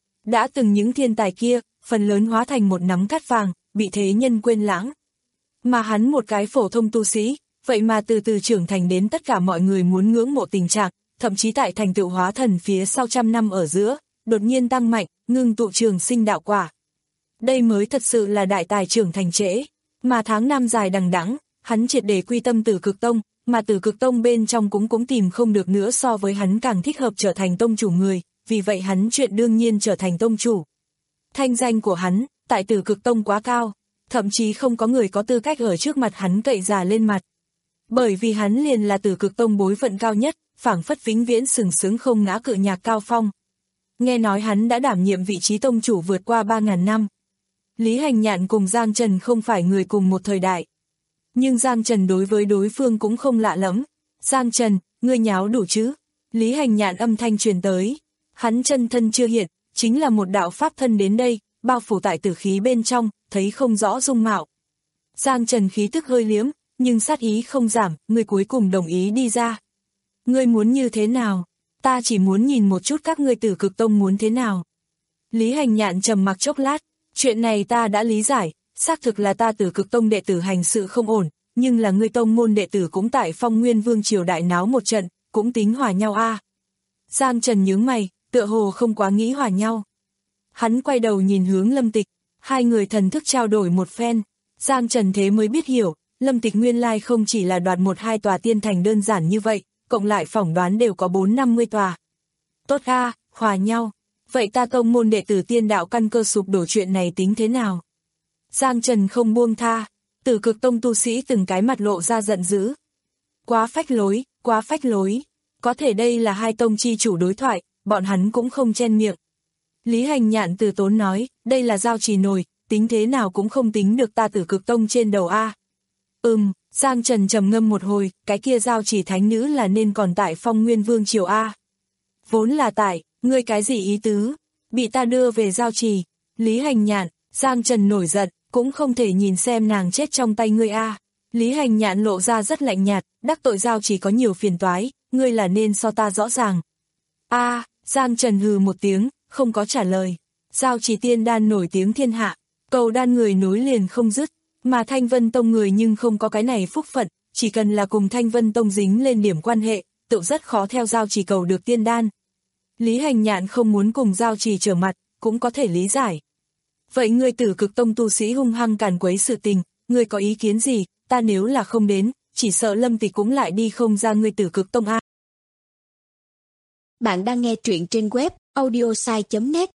Đã từng những thiên tài kia, phần lớn hóa thành một nắm cát vàng, bị thế nhân quên lãng. Mà hắn một cái phổ thông tu sĩ, vậy mà từ từ trưởng thành đến tất cả mọi người muốn ngưỡng mộ tình trạng, thậm chí tại thành tựu hóa thần phía sau trăm năm ở giữa, đột nhiên tăng mạnh, ngưng tụ trường sinh đạo quả. Đây mới thật sự là đại tài trưởng thành trễ, mà tháng năm dài đằng đẵng, hắn triệt để quy tâm Tử Cực Tông, mà Tử Cực Tông bên trong cũng cũng tìm không được nữa so với hắn càng thích hợp trở thành tông chủ người, vì vậy hắn chuyện đương nhiên trở thành tông chủ. Thanh danh của hắn, tại Tử Cực Tông quá cao, thậm chí không có người có tư cách ở trước mặt hắn cậy già lên mặt. Bởi vì hắn liền là Tử Cực Tông bối phận cao nhất, phảng phất vĩnh viễn sừng sững không ngã cự nhạc cao phong. Nghe nói hắn đã đảm nhiệm vị trí tông chủ vượt qua ba ngàn năm. Lý Hành Nhạn cùng Giang Trần không phải người cùng một thời đại. Nhưng Giang Trần đối với đối phương cũng không lạ lắm. Giang Trần, ngươi nháo đủ chứ? Lý Hành Nhạn âm thanh truyền tới. Hắn chân thân chưa hiện, chính là một đạo pháp thân đến đây, bao phủ tại tử khí bên trong, thấy không rõ dung mạo. Giang Trần khí tức hơi liếm, nhưng sát ý không giảm, ngươi cuối cùng đồng ý đi ra. Ngươi muốn như thế nào? Ta chỉ muốn nhìn một chút các ngươi Tử Cực Tông muốn thế nào. Lý Hành Nhạn trầm mặc chốc lát, chuyện này ta đã lý giải, xác thực là ta Tử Cực Tông đệ tử hành sự không ổn, nhưng là ngươi tông môn đệ tử cũng tại Phong Nguyên Vương triều đại náo một trận, cũng tính hòa nhau a. À. Giang Trần nhướng mày, tựa hồ không quá nghĩ hòa nhau. Hắn quay đầu nhìn hướng Lâm Tịch, hai người thần thức trao đổi một phen, Giang Trần thế mới biết hiểu, Lâm Tịch nguyên lai không chỉ là đoạt một hai tòa tiên thành đơn giản như vậy, cộng lại phỏng đoán đều có bốn năm mươi tòa. Tốt a, hòa nhau. Vậy ta tông môn đệ tử tiên đạo căn cơ sụp đổ chuyện này tính thế nào? Giang Trần không buông tha, Tử Cực Tông tu sĩ từng cái mặt lộ ra giận dữ. Quá phách lối, quá phách lối. Có thể đây là hai tông chi chủ đối thoại, bọn hắn cũng không chen miệng. Lý Hành Nhạn từ tốn nói, đây là giao trì nổi, tính thế nào cũng không tính được ta Tử Cực Tông trên đầu a. Ừm, Giang Trần trầm ngâm một hồi, cái kia giao trì thánh nữ là nên còn tại Phong Nguyên Vương triều a. Vốn là tại, ngươi cái gì ý tứ? Bị ta đưa về giao trì. Lý Hành Nhạn, Giang Trần nổi giận, cũng không thể nhìn xem nàng chết trong tay ngươi a. Lý Hành Nhạn lộ ra rất lạnh nhạt, đắc tội giao trì có nhiều phiền toái, ngươi là nên so ta rõ ràng. A, Giang Trần hừ một tiếng, không có trả lời. Giao trì tiên đan nổi tiếng thiên hạ, cầu đan người nối liền không dứt, mà Thanh Vân Tông người nhưng không có cái này phúc phận, chỉ cần là cùng Thanh Vân Tông dính lên điểm quan hệ, tự rất khó theo giao trì cầu được tiên đan. Lý Hành Nhạn không muốn cùng giao trì trở mặt, cũng có thể lý giải. Vậy ngươi Tử Cực Tông tu sĩ hung hăng càn quấy sự tình, ngươi có ý kiến gì? Ta nếu là không đến, chỉ sợ Lâm Tịch cũng lại đi không ra ngươi Tử Cực Tông a. Bạn đang nghe truyện trên web audiosai chấm net.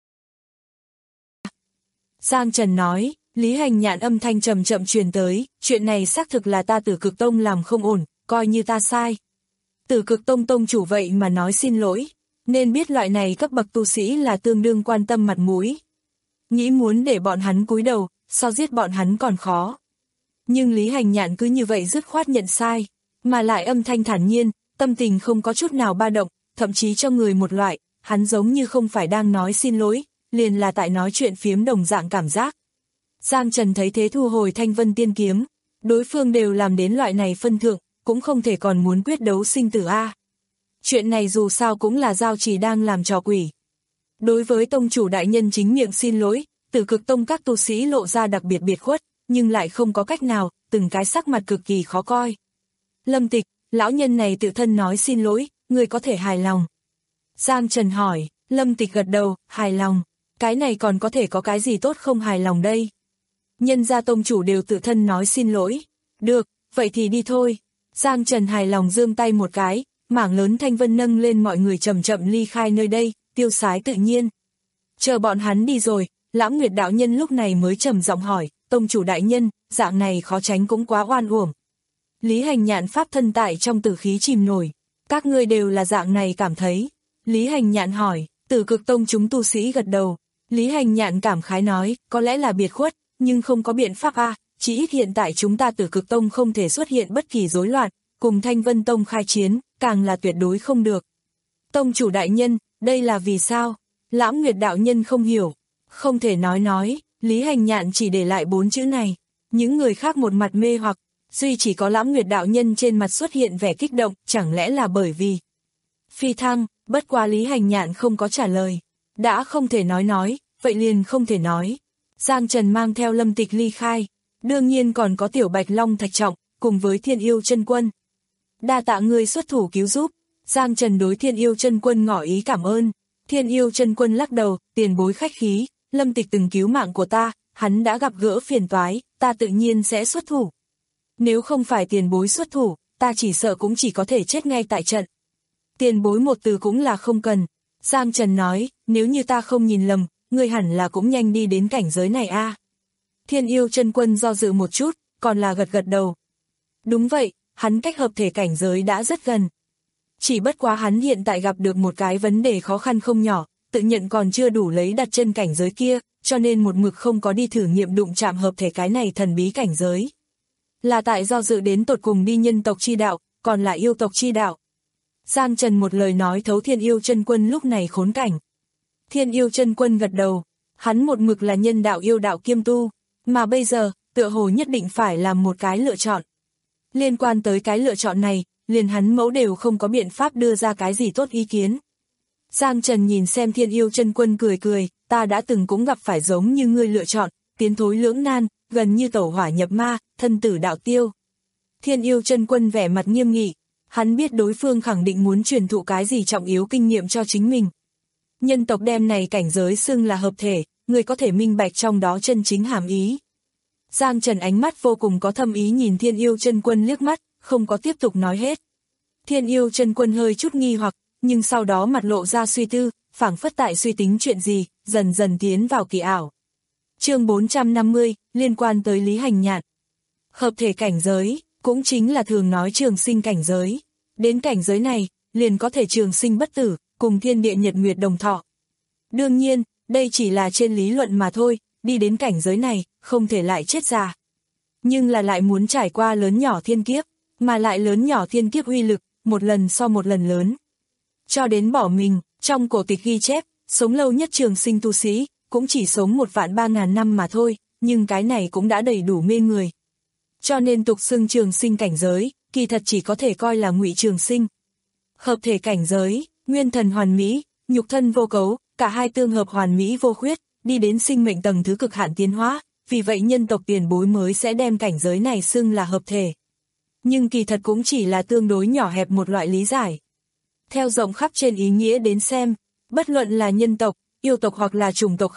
Giang Trần nói, Lý Hành Nhạn âm thanh chậm chậm truyền tới, chuyện này xác thực là ta Tử Cực Tông làm không ổn, coi như ta sai. Tử Cực Tông tông chủ vậy mà nói xin lỗi, nên biết loại này cấp bậc tu sĩ là tương đương quan tâm mặt mũi. Nghĩ muốn để bọn hắn cúi đầu, so giết bọn hắn còn khó. Nhưng Lý Hành Nhạn cứ như vậy dứt khoát nhận sai, mà lại âm thanh thản nhiên, tâm tình không có chút nào ba động, thậm chí cho người một loại, hắn giống như không phải đang nói xin lỗi, liền là tại nói chuyện phiếm đồng dạng cảm giác. Giang Trần thấy thế thu hồi Thanh Vân Tiên Kiếm, đối phương đều làm đến loại này phân thượng, cũng không thể còn muốn quyết đấu sinh tử a. Chuyện này dù sao cũng là Giao Chỉ đang làm trò quỷ. Đối với tông chủ đại nhân chính miệng xin lỗi, Tử Cực Tông các tu sĩ lộ ra đặc biệt biệt khuất, nhưng lại không có cách nào, từng cái sắc mặt cực kỳ khó coi. Lâm Tịch, lão nhân này tự thân nói xin lỗi, người có thể hài lòng. Giang Trần hỏi, Lâm Tịch gật đầu, hài lòng. Cái này còn có thể có cái gì tốt không hài lòng đây? Nhân gia tông chủ đều tự thân nói xin lỗi. Được, vậy thì đi thôi. Giang Trần hài lòng giương tay một cái, mảng lớn thanh vân nâng lên mọi người chậm chậm ly khai nơi đây, tiêu sái tự nhiên. Chờ bọn hắn đi rồi, Lãng Nguyệt đạo nhân lúc này mới trầm giọng hỏi, tông chủ đại nhân, dạng này khó tránh cũng quá oan uổng. Lý Hành Nhạn pháp thân tại trong tử khí chìm nổi. Các ngươi đều là dạng này cảm thấy. Lý Hành Nhạn hỏi, Tử Cực Tông chúng tu sĩ gật đầu. Lý Hành Nhạn cảm khái nói, có lẽ là biệt khuất, nhưng không có biện pháp a, chỉ ít hiện tại chúng ta Tử Cực Tông không thể xuất hiện bất kỳ rối loạn, cùng Thanh Vân Tông khai chiến, càng là tuyệt đối không được. Tông chủ đại nhân, đây là vì sao? Lãng Nguyệt đạo nhân không hiểu. Không thể nói nói, Lý Hành Nhạn chỉ để lại bốn chữ này. Những người khác một mặt mê hoặc, duy chỉ có Lãng Nguyệt đạo nhân trên mặt xuất hiện vẻ kích động, chẳng lẽ là bởi vì phi thăng, bất quá Lý Hành Nhạn không có trả lời. Đã không thể nói nói, vậy liền không thể nói. Giang Trần mang theo Lâm Tịch ly khai, đương nhiên còn có Tiểu Bạch Long Thạch Trọng, cùng với Thiên Yêu Chân Quân. Đa tạ ngươi xuất thủ cứu giúp. Giang Trần đối Thiên Yêu Chân Quân ngỏ ý cảm ơn. Thiên Yêu Chân Quân lắc đầu, tiền bối khách khí, Lâm Tịch từng cứu mạng của ta, hắn đã gặp gỡ phiền toái, ta tự nhiên sẽ xuất thủ. Nếu không phải tiền bối xuất thủ, ta chỉ sợ cũng chỉ có thể chết ngay tại trận. Tiền bối một từ cũng là không cần. Giang Trần nói, nếu như ta không nhìn lầm, ngươi hẳn là cũng nhanh đi đến cảnh giới này a. Thiên Yêu Chân Quân do dự một chút, còn là gật gật đầu. Đúng vậy, hắn cách hợp thể cảnh giới đã rất gần. Chỉ bất quá hắn hiện tại gặp được một cái vấn đề khó khăn không nhỏ, tự nhận còn chưa đủ lấy đặt chân cảnh giới kia, cho nên một mực không có đi thử nghiệm đụng chạm hợp thể cái này thần bí cảnh giới. Là tại do dự đến tột cùng đi nhân tộc chi đạo, còn là yêu tộc chi đạo. Giang Trần một lời nói thấu Thiên Yêu Chân Quân lúc này khốn cảnh. Thiên Yêu Chân Quân gật đầu, hắn một mực là nhân đạo yêu đạo kiêm tu, mà bây giờ, tựa hồ nhất định phải làm một cái lựa chọn. Liên quan tới cái lựa chọn này, liền hắn mẫu đều không có biện pháp đưa ra cái gì tốt ý kiến. Giang Trần nhìn xem Thiên Yêu Chân Quân cười cười, ta đã từng cũng gặp phải giống như ngươi lựa chọn, tiến thối lưỡng nan, gần như tẩu hỏa nhập ma, thân tử đạo tiêu. Thiên Yêu Chân Quân vẻ mặt nghiêm nghị, hắn biết đối phương khẳng định muốn truyền thụ cái gì trọng yếu kinh nghiệm cho chính mình. Nhân tộc đem này cảnh giới xưng là hợp thể, người có thể minh bạch trong đó chân chính hàm ý. Giang Trần ánh mắt vô cùng có thâm ý nhìn Thiên Yêu Chân Quân liếc mắt, không có tiếp tục nói hết. Thiên Yêu Chân Quân hơi chút nghi hoặc, nhưng sau đó mặt lộ ra suy tư, phảng phất tại suy tính chuyện gì, dần dần tiến vào kỳ ảo. Chương bốn trăm năm mươi, liên quan tới Lý Hành Nhạn. Hợp thể cảnh giới, cũng chính là thường nói trường sinh cảnh giới. Đến cảnh giới này, liền có thể trường sinh bất tử, cùng thiên địa nhật nguyệt đồng thọ. Đương nhiên, đây chỉ là trên lý luận mà thôi, đi đến cảnh giới này, không thể lại chết già. Nhưng là lại muốn trải qua lớn nhỏ thiên kiếp, mà lại lớn nhỏ thiên kiếp uy lực, một lần so một lần lớn. Cho đến bỏ mình, trong cổ tịch ghi chép, sống lâu nhất trường sinh tu sĩ, cũng chỉ sống một vạn ba ngàn năm mà thôi, nhưng cái này cũng đã đầy đủ mê người. Cho nên tục xưng trường sinh cảnh giới, kỳ thật chỉ có thể coi là ngụy trường sinh. Hợp thể cảnh giới, nguyên thần hoàn mỹ, nhục thân vô cấu, cả hai tương hợp hoàn mỹ vô khuyết, đi đến sinh mệnh tầng thứ cực hạn tiến hóa, vì vậy nhân tộc tiền bối mới sẽ đem cảnh giới này xưng là hợp thể. Nhưng kỳ thật cũng chỉ là tương đối nhỏ hẹp một loại lý giải. Theo rộng khắp trên ý nghĩa đến xem, bất luận là nhân tộc, yêu tộc hoặc là chủng tộc khác,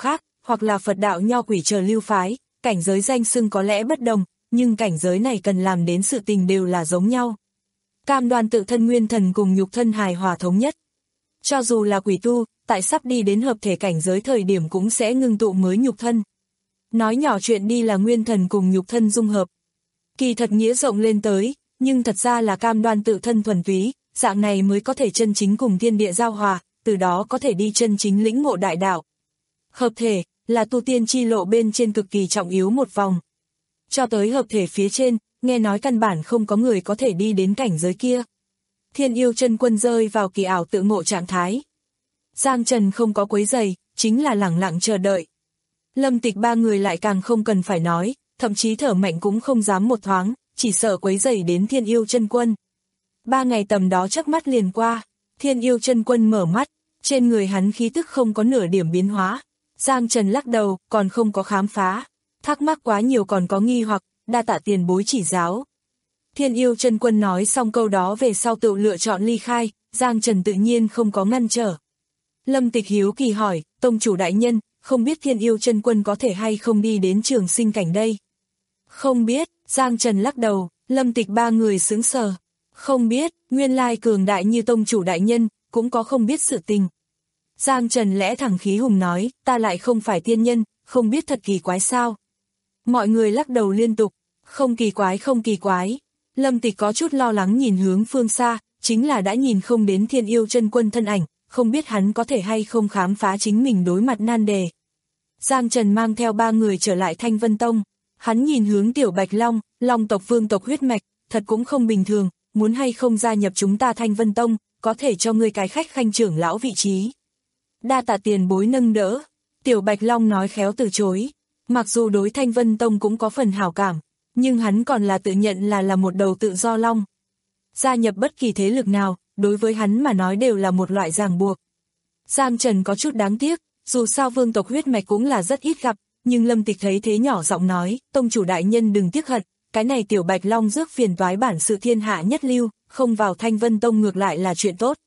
hoặc là Phật đạo nho quỷ chờ lưu phái, cảnh giới danh xưng có lẽ bất đồng, nhưng cảnh giới này cần làm đến sự tình đều là giống nhau. Cam đoan tự thân nguyên thần cùng nhục thân hài hòa thống nhất. Cho dù là quỷ tu, tại sắp đi đến hợp thể cảnh giới thời điểm cũng sẽ ngưng tụ mới nhục thân. Nói nhỏ chuyện đi là nguyên thần cùng nhục thân dung hợp. Kỳ thật nghĩa rộng lên tới, nhưng thật ra là cam đoan tự thân thuần túy, dạng này mới có thể chân chính cùng thiên địa giao hòa, từ đó có thể đi chân chính lĩnh ngộ đại đạo. Hợp thể là tu tiên chi lộ bên trên cực kỳ trọng yếu một vòng. Cho tới hợp thể phía trên, nghe nói căn bản không có người có thể đi đến cảnh giới kia. Thiên Yêu Chân Quân rơi vào kỳ ảo tự ngộ trạng thái. Giang Trần không có quấy rầy, chính là lẳng lặng chờ đợi. Lâm Tịch ba người lại càng không cần phải nói, thậm chí thở mạnh cũng không dám một thoáng, chỉ sợ quấy rầy đến Thiên Yêu Chân Quân. Ba ngày tầm đó chớp mắt liền qua, Thiên Yêu Chân Quân mở mắt, trên người hắn khí tức không có nửa điểm biến hóa. Giang Trần lắc đầu, còn không có khám phá, thắc mắc quá nhiều còn có nghi hoặc, đa tạ tiền bối chỉ giáo. Thiên Yêu Chân Quân nói xong câu đó về sau tự lựa chọn ly khai, Giang Trần tự nhiên không có ngăn trở. Lâm Tịch hiếu kỳ hỏi, tông chủ đại nhân, không biết Thiên Yêu Chân Quân có thể hay không đi đến trường sinh cảnh đây? Không biết, Giang Trần lắc đầu, Lâm Tịch ba người sững sờ. Không biết, nguyên lai cường đại như tông chủ đại nhân, cũng có không biết sự tình. Giang Trần lẽ thẳng khí hùng nói, ta lại không phải thiên nhân, không biết thật kỳ quái sao. Mọi người lắc đầu liên tục, không kỳ quái không kỳ quái. Lâm Tịch có chút lo lắng nhìn hướng phương xa, chính là đã nhìn không đến Thiên Yêu Chân Quân thân ảnh, không biết hắn có thể hay không khám phá chính mình đối mặt nan đề. Giang Trần mang theo ba người trở lại Thanh Vân Tông, hắn nhìn hướng Tiểu Bạch Long, Long tộc vương tộc huyết mạch, thật cũng không bình thường, muốn hay không gia nhập chúng ta Thanh Vân Tông, có thể cho ngươi cái khách khanh trưởng lão vị trí. Đa tạ tiền bối nâng đỡ, Tiểu Bạch Long nói khéo từ chối, mặc dù đối Thanh Vân Tông cũng có phần hảo cảm, nhưng hắn còn là tự nhận là là một đầu tự do long. Gia nhập bất kỳ thế lực nào, đối với hắn mà nói đều là một loại ràng buộc. Giang Trần có chút đáng tiếc, dù sao vương tộc huyết mạch cũng là rất ít gặp, nhưng Lâm Tịch thấy thế nhỏ giọng nói, tông chủ đại nhân đừng tiếc hận, cái này Tiểu Bạch Long rước phiền toái bản sự thiên hạ nhất lưu, không vào Thanh Vân Tông ngược lại là chuyện tốt.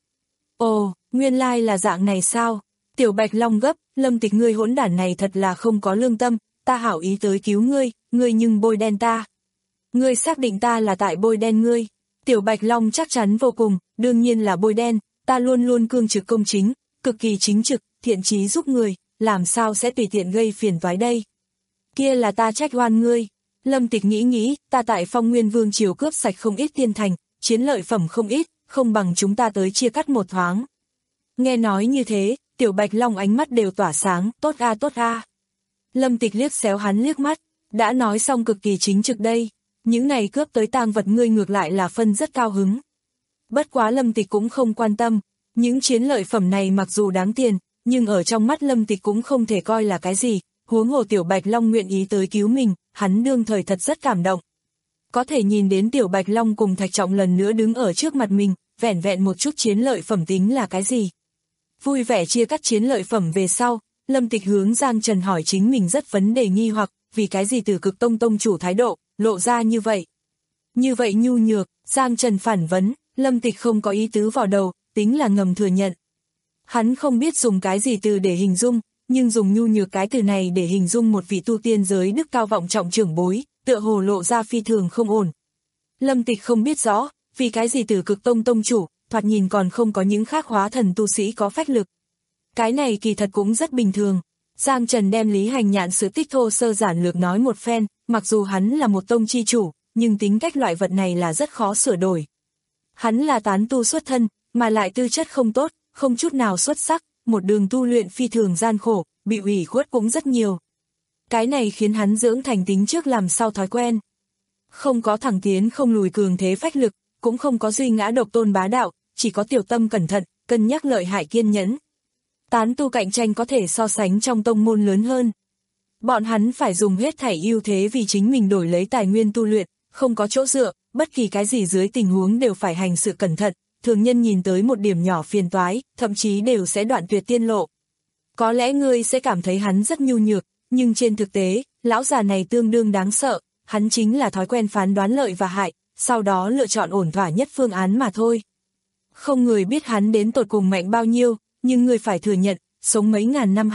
Ồ, nguyên lai là dạng này sao? Tiểu Bạch Long gấp, Lâm Tịch ngươi hỗn đản này thật là không có lương tâm, ta hảo ý tới cứu ngươi, ngươi nhưng bôi đen ta. Ngươi xác định ta là tại bôi đen ngươi. Tiểu Bạch Long chắc chắn vô cùng, đương nhiên là bôi đen, ta luôn luôn cương trực công chính, cực kỳ chính trực, thiện chí giúp người, làm sao sẽ tùy tiện gây phiền toái đây. Kia là ta trách oan ngươi. Lâm Tịch nghĩ nghĩ, ta tại Phong Nguyên Vương triều cướp sạch không ít tiên thành, chiến lợi phẩm không ít, không bằng chúng ta tới chia cắt một thoáng. Nghe nói như thế, Tiểu Bạch Long ánh mắt đều tỏa sáng, tốt a tốt a. Lâm Tịch liếc xéo hắn liếc mắt, đã nói xong cực kỳ chính trực đây, những này cướp tới tang vật ngươi ngược lại là phân rất cao hứng. Bất quá Lâm Tịch cũng không quan tâm, những chiến lợi phẩm này mặc dù đáng tiền, nhưng ở trong mắt Lâm Tịch cũng không thể coi là cái gì, huống hồ Tiểu Bạch Long nguyện ý tới cứu mình, hắn đương thời thật rất cảm động. Có thể nhìn đến Tiểu Bạch Long cùng Thạch Trọng lần nữa đứng ở trước mặt mình, vẻn vẹn một chút chiến lợi phẩm tính là cái gì. Vui vẻ chia cắt chiến lợi phẩm về sau, Lâm Tịch hướng Giang Trần hỏi chính mình rất vấn đề nghi hoặc, vì cái gì Từ Cực Tông tông chủ thái độ, lộ ra như vậy. Như vậy nhu nhược, Giang Trần phản vấn, Lâm Tịch không có ý tứ vào đầu, tính là ngầm thừa nhận. Hắn không biết dùng cái gì từ để hình dung, nhưng dùng nhu nhược cái từ này để hình dung một vị tu tiên giới đức cao vọng trọng trưởng bối, tựa hồ lộ ra phi thường không ổn. Lâm Tịch không biết rõ, vì cái gì Từ Cực Tông tông chủ, thoạt nhìn còn không có những khác hóa thần tu sĩ có phách lực. Cái này kỳ thật cũng rất bình thường. Giang Trần đem Lý Hành Nhạn sự tích thô sơ giản lược nói một phen, mặc dù hắn là một tông chi chủ, nhưng tính cách loại vật này là rất khó sửa đổi. Hắn là tán tu xuất thân, mà lại tư chất không tốt, không chút nào xuất sắc, một đường tu luyện phi thường gian khổ, bị ủy khuất cũng rất nhiều. Cái này khiến hắn dưỡng thành tính trước làm sau thói quen. Không có thẳng tiến không lùi cường thế phách lực, cũng không có duy ngã độc tôn bá đạo, chỉ có tiểu tâm cẩn thận, cân nhắc lợi hại kiên nhẫn. Tán tu cạnh tranh có thể so sánh trong tông môn lớn hơn. Bọn hắn phải dùng hết thảy ưu thế vì chính mình đổi lấy tài nguyên tu luyện, không có chỗ dựa, bất kỳ cái gì dưới tình huống đều phải hành sự cẩn thận, thường nhân nhìn tới một điểm nhỏ phiền toái, thậm chí đều sẽ đoạn tuyệt tiên lộ. Có lẽ ngươi sẽ cảm thấy hắn rất nhu nhược, nhưng trên thực tế, lão già này tương đương đáng sợ, hắn chính là thói quen phán đoán lợi và hại, sau đó lựa chọn ổn thỏa nhất phương án mà thôi. Không người biết hắn đến tột cùng mạnh bao nhiêu, nhưng người phải thừa nhận, sống mấy ngàn năm hắn,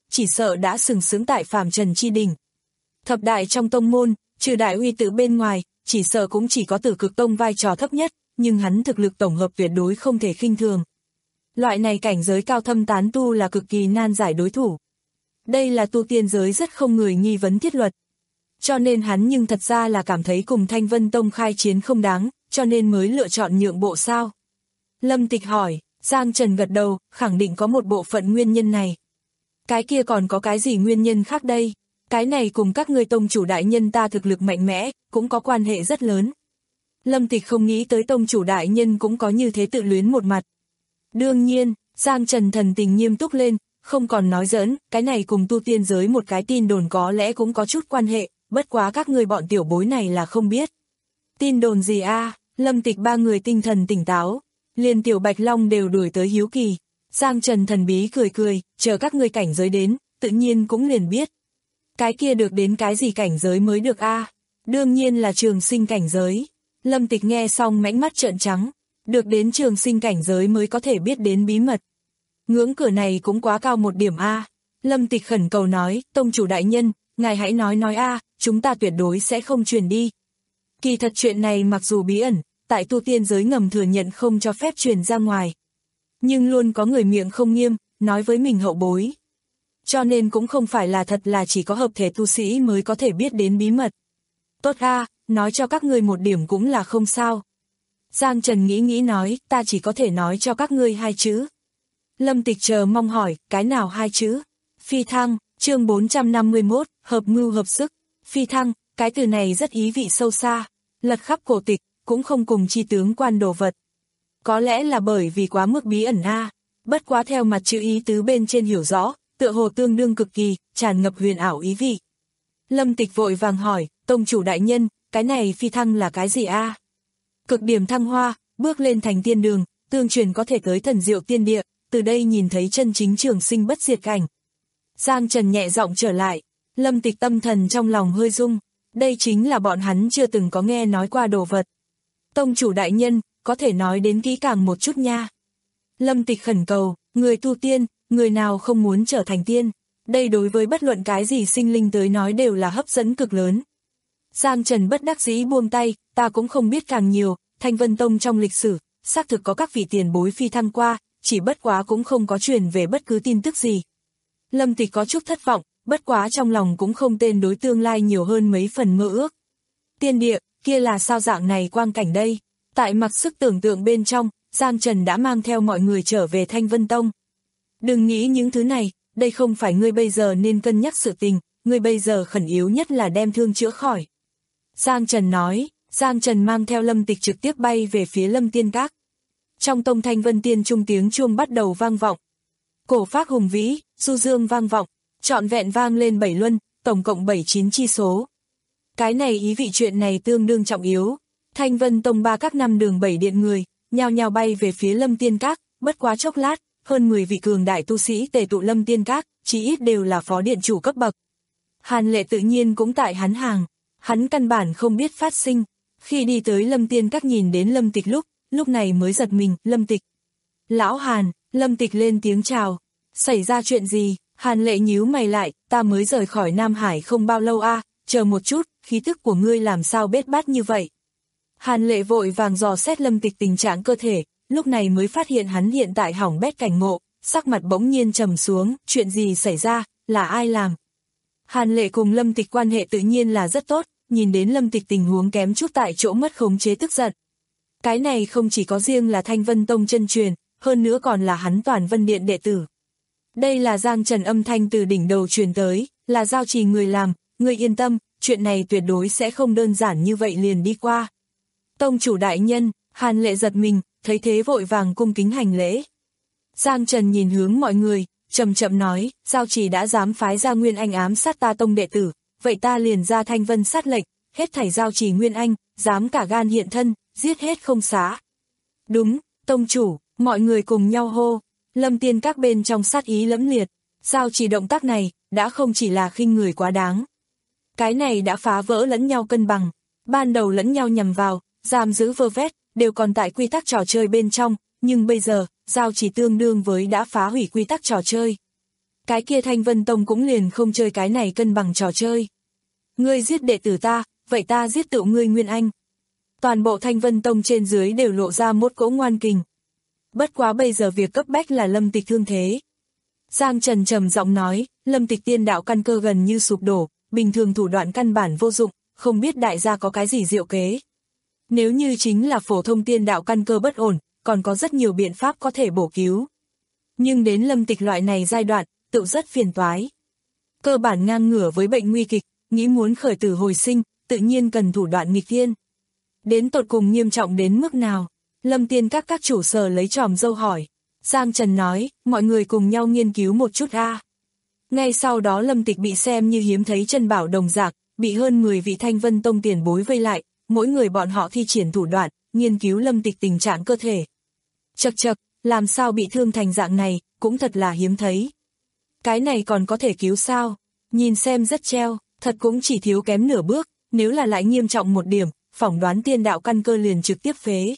chỉ sợ đã sừng sững tại phàm trần chi đỉnh. Thập đại trong tông môn, trừ Đại Uy Tự bên ngoài, chỉ sợ cũng chỉ có Tử Cực Tông vai trò thấp nhất, nhưng hắn thực lực tổng hợp tuyệt đối không thể khinh thường. Loại này cảnh giới cao thâm tán tu là cực kỳ nan giải đối thủ. Đây là tu tiên giới rất không người nghi vấn thiết luật. Cho nên hắn nhưng thật ra là cảm thấy cùng Thanh Vân Tông khai chiến không đáng, cho nên mới lựa chọn nhượng bộ sao. Lâm Tịch hỏi, Giang Trần gật đầu, khẳng định có một bộ phận nguyên nhân này. Cái kia còn có cái gì nguyên nhân khác đây? Cái này cùng các ngươi tông chủ đại nhân ta thực lực mạnh mẽ, cũng có quan hệ rất lớn. Lâm Tịch không nghĩ tới tông chủ đại nhân cũng có như thế tự luyến một mặt. Đương nhiên, Giang Trần thần tình nghiêm túc lên, không còn nói giỡn, cái này cùng tu tiên giới một cái tin đồn có lẽ cũng có chút quan hệ, bất quá các ngươi bọn tiểu bối này là không biết. Tin đồn gì a? Lâm Tịch ba người tinh thần tỉnh táo, liền Tiểu Bạch Long đều đuổi tới hiếu kỳ. Giang Trần thần bí cười cười, chờ các ngươi cảnh giới đến, tự nhiên cũng liền biết. Cái kia được đến cái gì cảnh giới mới được a? Đương nhiên là trường sinh cảnh giới. Lâm Tịch nghe xong mãnh mắt trợn trắng, được đến trường sinh cảnh giới mới có thể biết đến bí mật. Ngưỡng cửa này cũng quá cao một điểm a. Lâm Tịch khẩn cầu nói, tông chủ đại nhân, ngài hãy nói nói a, chúng ta tuyệt đối sẽ không truyền đi. Kỳ thật chuyện này mặc dù bí ẩn, tại tu tiên giới ngầm thừa nhận không cho phép truyền ra ngoài. Nhưng luôn có người miệng không nghiêm, nói với mình hậu bối. Cho nên cũng không phải là thật là chỉ có hợp thể tu sĩ mới có thể biết đến bí mật. Tốt a, nói cho các ngươi một điểm cũng là không sao. Giang Trần nghĩ nghĩ nói, ta chỉ có thể nói cho các ngươi hai chữ. Lâm Tịch chờ mong hỏi, cái nào hai chữ? Phi thăng, chương bốn trăm năm mươi mốt, hợp mưu hợp sức. Phi thăng, cái từ này rất ý vị sâu xa, lật khắp cổ tịch, cũng không cùng chi tướng quan đồ vật. Có lẽ là bởi vì quá mức bí ẩn a, bất quá theo mặt chữ ý tứ bên trên hiểu rõ, tựa hồ tương đương cực kỳ, tràn ngập huyền ảo ý vị. Lâm Tịch vội vàng hỏi, tông chủ đại nhân, cái này phi thăng là cái gì a? Cực điểm thăng hoa, bước lên thành tiên đường, tương truyền có thể tới thần diệu tiên địa, từ đây nhìn thấy chân chính trường sinh bất diệt cảnh. Giang Trần nhẹ giọng trở lại, Lâm Tịch tâm thần trong lòng hơi rung, đây chính là bọn hắn chưa từng có nghe nói qua đồ vật. Tông chủ đại nhân, có thể nói đến kỹ càng một chút nha. Lâm Tịch khẩn cầu, người tu tiên, người nào không muốn trở thành tiên, đây đối với bất luận cái gì sinh linh tới nói đều là hấp dẫn cực lớn. Giang Trần bất đắc dĩ buông tay, ta cũng không biết càng nhiều, Thanh Vân Tông trong lịch sử, xác thực có các vị tiền bối phi thăng qua, chỉ bất quá cũng không có truyền về bất cứ tin tức gì. Lâm Tịch có chút thất vọng, bất quá trong lòng cũng không tên đối tương lai nhiều hơn mấy phần mơ ước. Tiên địa, kia là sao dạng này quang cảnh đây? Tại mặc sức tưởng tượng bên trong, Giang Trần đã mang theo mọi người trở về Thanh Vân Tông. Đừng nghĩ những thứ này, đây không phải ngươi bây giờ nên cân nhắc sự tình, ngươi bây giờ khẩn yếu nhất là đem thương chữa khỏi. Giang Trần nói, Giang Trần mang theo Lâm Tịch trực tiếp bay về phía Lâm Tiên Các. Trong tông Thanh Vân Tiên trung tiếng chuông bắt đầu vang vọng. Cổ phác hùng vĩ, du dương vang vọng, trọn vẹn vang lên bảy luân, tổng cộng bảy chín chi số. Cái này ý vị chuyện này tương đương trọng yếu. Thanh Vân Tông ba các năm đường bảy điện người, nhao nhao bay về phía Lâm Tiên Các, bất quá chốc lát, hơn mười vị cường đại tu sĩ tề tụ Lâm Tiên Các, chỉ ít đều là phó điện chủ cấp bậc. Hàn Lệ tự nhiên cũng tại hắn hàng, hắn căn bản không biết phát sinh. Khi đi tới Lâm Tiên Các nhìn đến Lâm Tịch lúc, lúc này mới giật mình, Lâm Tịch. Lão Hàn, Lâm Tịch lên tiếng chào. Xảy ra chuyện gì? Hàn Lệ nhíu mày lại, ta mới rời khỏi Nam Hải không bao lâu a, chờ một chút, khí thức của ngươi làm sao bết bát như vậy? Hàn Lệ vội vàng dò xét Lâm Tịch tình trạng cơ thể, lúc này mới phát hiện hắn hiện tại hỏng bét cảnh ngộ, sắc mặt bỗng nhiên trầm xuống, chuyện gì xảy ra, là ai làm? Hàn Lệ cùng Lâm Tịch quan hệ tự nhiên là rất tốt, nhìn đến Lâm Tịch tình huống kém chút tại chỗ mất khống chế tức giận. Cái này không chỉ có riêng là Thanh Vân Tông chân truyền, hơn nữa còn là hắn Toàn Vân Điện đệ tử. Đây là Giang Trần âm thanh từ đỉnh đầu truyền tới, là giao trì người làm, người yên tâm, chuyện này tuyệt đối sẽ không đơn giản như vậy liền đi qua. Tông chủ đại nhân, Hàn Lệ giật mình, thấy thế vội vàng cung kính hành lễ. Giang Trần nhìn hướng mọi người, chậm chậm nói, giao trì đã dám phái ra Nguyên Anh ám sát ta tông đệ tử, vậy ta liền ra Thanh Vân sát lệnh, hết thảy giao trì Nguyên Anh, dám cả gan hiện thân, giết hết không xá. Đúng, tông chủ, mọi người cùng nhau hô. Lâm Tiên Các bên trong sát ý lẫm liệt, giao trì động tác này, đã không chỉ là khinh người quá đáng. Cái này đã phá vỡ lẫn nhau cân bằng, ban đầu lẫn nhau nhằm vào, giam giữ vơ vét, đều còn tại quy tắc trò chơi bên trong, nhưng bây giờ, giao trì tương đương với đã phá hủy quy tắc trò chơi. cái kia Thanh Vân Tông cũng liền không chơi cái này cân bằng trò chơi. Ngươi giết đệ tử ta, vậy ta giết tự ngươi Nguyên Anh. Toàn bộ Thanh Vân Tông trên dưới đều lộ ra một cỗ ngoan kình. Bất quá bây giờ việc cấp bách là Lâm Tịch thương thế. Giang Trần trầm giọng nói, Lâm Tịch tiên đạo căn cơ gần như sụp đổ, bình thường thủ đoạn căn bản vô dụng, không biết đại gia có cái gì diệu kế. Nếu như chính là phổ thông tiên đạo căn cơ bất ổn, còn có rất nhiều biện pháp có thể bổ cứu. Nhưng đến Lâm Tịch loại này giai đoạn, tự rất phiền toái. Cơ bản ngang ngửa với bệnh nguy kịch, nghĩ muốn khởi tử hồi sinh, tự nhiên cần thủ đoạn nghịch thiên. Đến tột cùng nghiêm trọng đến mức nào? Lâm Tiên các các chủ sở lấy tròm dâu hỏi. Giang Trần nói, mọi người cùng nhau nghiên cứu một chút a. Ngay sau đó Lâm Tịch bị xem như hiếm thấy chân bảo đồng dạng, bị hơn mười vị Thanh Vân Tông tiền bối vây lại, mỗi người bọn họ thi triển thủ đoạn, nghiên cứu Lâm Tịch tình trạng cơ thể. Chậc chậc, làm sao bị thương thành dạng này, cũng thật là hiếm thấy. Cái này còn có thể cứu sao? Nhìn xem rất treo, thật cũng chỉ thiếu kém nửa bước, nếu là lại nghiêm trọng một điểm, phỏng đoán tiên đạo căn cơ liền trực tiếp phế.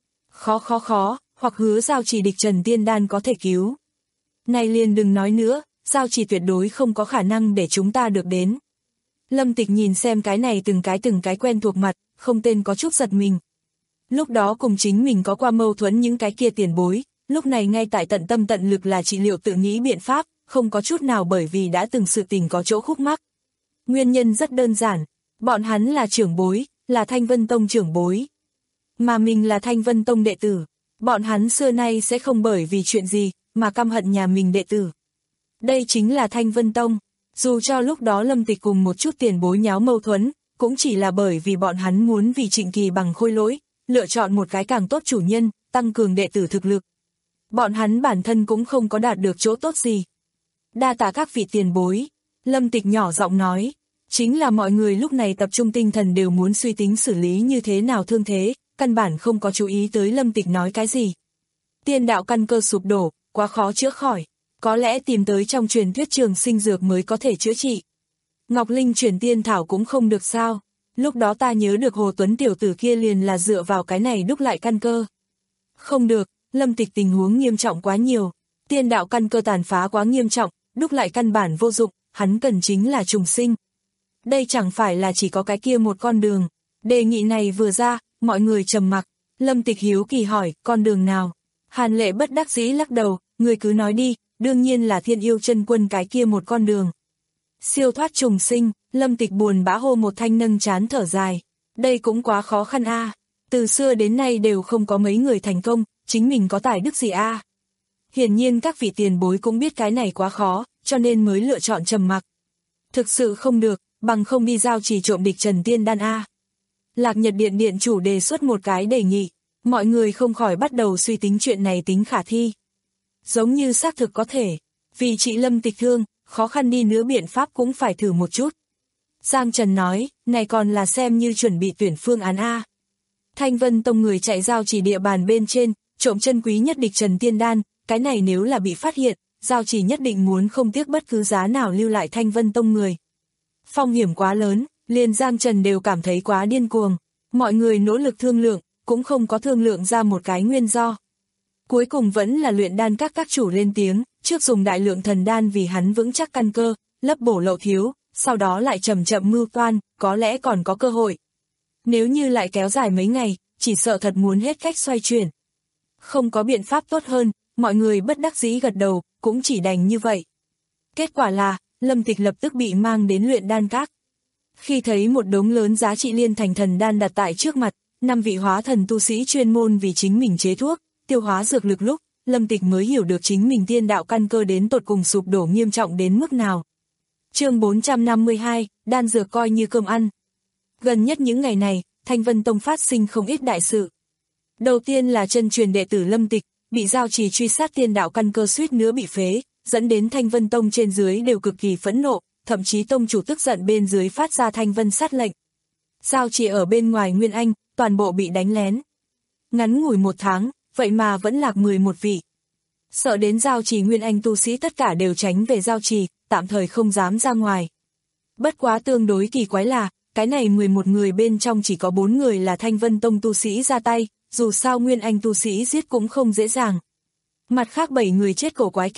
Khó khó khó, hoặc hứa giao chỉ địch trần tiên đan có thể cứu. Này liền đừng nói nữa, giao chỉ tuyệt đối không có khả năng để chúng ta được đến. Lâm Tịch nhìn xem cái này từng cái từng cái quen thuộc mặt, không tên có chút giật mình. Lúc đó cùng chính mình có qua mâu thuẫn những cái kia tiền bối, lúc này ngay tại tận tâm tận lực là trị liệu tự nghĩ biện pháp, không có chút nào bởi vì đã từng sự tình có chỗ khúc mắc. Nguyên nhân rất đơn giản, bọn hắn là trưởng bối, là Thanh Vân Tông trưởng bối. Mà mình là Thanh Vân Tông đệ tử, bọn hắn xưa nay sẽ không bởi vì chuyện gì mà căm hận nhà mình đệ tử. Đây chính là Thanh Vân Tông, dù cho lúc đó Lâm Tịch cùng một chút tiền bối nháo mâu thuẫn, cũng chỉ là bởi vì bọn hắn muốn vì Trịnh Kỳ bằng khôi lỗi, lựa chọn một cái càng tốt chủ nhân, tăng cường đệ tử thực lực. Bọn hắn bản thân cũng không có đạt được chỗ tốt gì. Đa tạ các vị tiền bối, Lâm Tịch nhỏ giọng nói, chính là mọi người lúc này tập trung tinh thần đều muốn suy tính xử lý như thế nào thương thế, căn bản không có chú ý tới Lâm Tịch nói cái gì. Tiên đạo căn cơ sụp đổ, quá khó chữa khỏi, có lẽ tìm tới trong truyền thuyết trường sinh dược mới có thể chữa trị. Ngọc Linh chuyển tiên thảo cũng không được sao, lúc đó ta nhớ được Hồ Tuấn tiểu tử kia liền là dựa vào cái này đúc lại căn cơ. Không được, Lâm Tịch tình huống nghiêm trọng quá nhiều, tiên đạo căn cơ tàn phá quá nghiêm trọng, đúc lại căn bản vô dụng, hắn cần chính là trùng sinh. Đây chẳng phải là chỉ có cái kia một con đường. Đề nghị này vừa ra, mọi người trầm mặc. Lâm Tịch hiếu kỳ hỏi, con đường nào? Hàn Lệ bất đắc dĩ lắc đầu, người cứ nói đi, đương nhiên là Thiên Yêu Chân Quân cái kia một con đường. Siêu thoát trùng sinh, Lâm Tịch buồn bã hô một thanh nâng chán thở dài. Đây cũng quá khó khăn a. À. Từ xưa đến nay đều không có mấy người thành công, chính mình có tài đức gì a? À. Hiển nhiên các vị tiền bối cũng biết cái này quá khó, cho nên mới lựa chọn trầm mặc. Thực sự không được, bằng không đi giao chỉ trộm địch Trần Tiên Đan a. Lạc Nhật Điện điện chủ đề xuất một cái đề nghị, mọi người không khỏi bắt đầu suy tính chuyện này tính khả thi. Giống như xác thực có thể, vì trị Lâm Tịch thương, khó khăn đi nữa biện pháp cũng phải thử một chút. Giang Trần nói, này còn là xem như chuẩn bị tuyển phương án a. Thanh Vân Tông người chạy giao chỉ địa bàn bên trên, trộm chân quý nhất địch Trần Tiên Đan, cái này nếu là bị phát hiện, giao chỉ nhất định muốn không tiếc bất cứ giá nào lưu lại Thanh Vân Tông người. Phong hiểm quá lớn, liền Giang Trần đều cảm thấy quá điên cuồng, mọi người nỗ lực thương lượng, cũng không có thương lượng ra một cái nguyên do. Cuối cùng vẫn là luyện đan các các chủ lên tiếng, trước dùng đại lượng thần đan vì hắn vững chắc căn cơ, lấp bổ lậu thiếu, sau đó lại chậm chậm mưu toan, có lẽ còn có cơ hội. Nếu như lại kéo dài mấy ngày, chỉ sợ thật muốn hết cách xoay chuyển. Không có biện pháp tốt hơn, mọi người bất đắc dĩ gật đầu, cũng chỉ đành như vậy. Kết quả là, Lâm Tịch lập tức bị mang đến luyện đan các. Khi thấy một đống lớn giá trị liên thành thần đan đặt tại trước mặt, năm vị hóa thần tu sĩ chuyên môn vì chính mình chế thuốc, tiêu hóa dược lực lúc, Lâm Tịch mới hiểu được chính mình tiên đạo căn cơ đến tột cùng sụp đổ nghiêm trọng đến mức nào. Chương bốn trăm năm mươi hai, đan dược coi như cơm ăn. Gần nhất những ngày này, Thanh Vân Tông phát sinh không ít đại sự. Đầu tiên là chân truyền đệ tử Lâm Tịch, bị giao trì truy sát tiên đạo căn cơ suýt nữa bị phế, dẫn đến Thanh Vân Tông trên dưới đều cực kỳ phẫn nộ, thậm chí tông chủ tức giận bên dưới phát ra Thanh Vân sát lệnh. Giao trì ở bên ngoài Nguyên Anh, toàn bộ bị đánh lén. Ngắn ngủi một tháng, vậy mà vẫn lạc mười một vị. Sợ đến giao trì Nguyên Anh tu sĩ tất cả đều tránh về giao trì, tạm thời không dám ra ngoài. Bất quá tương đối kỳ quái là, cái này mười một người bên trong chỉ có bốn người là Thanh Vân Tông tu sĩ ra tay, dù sao Nguyên Anh tu sĩ giết cũng không dễ dàng. Mặt khác bảy người chết cổ quái kỳ lạ,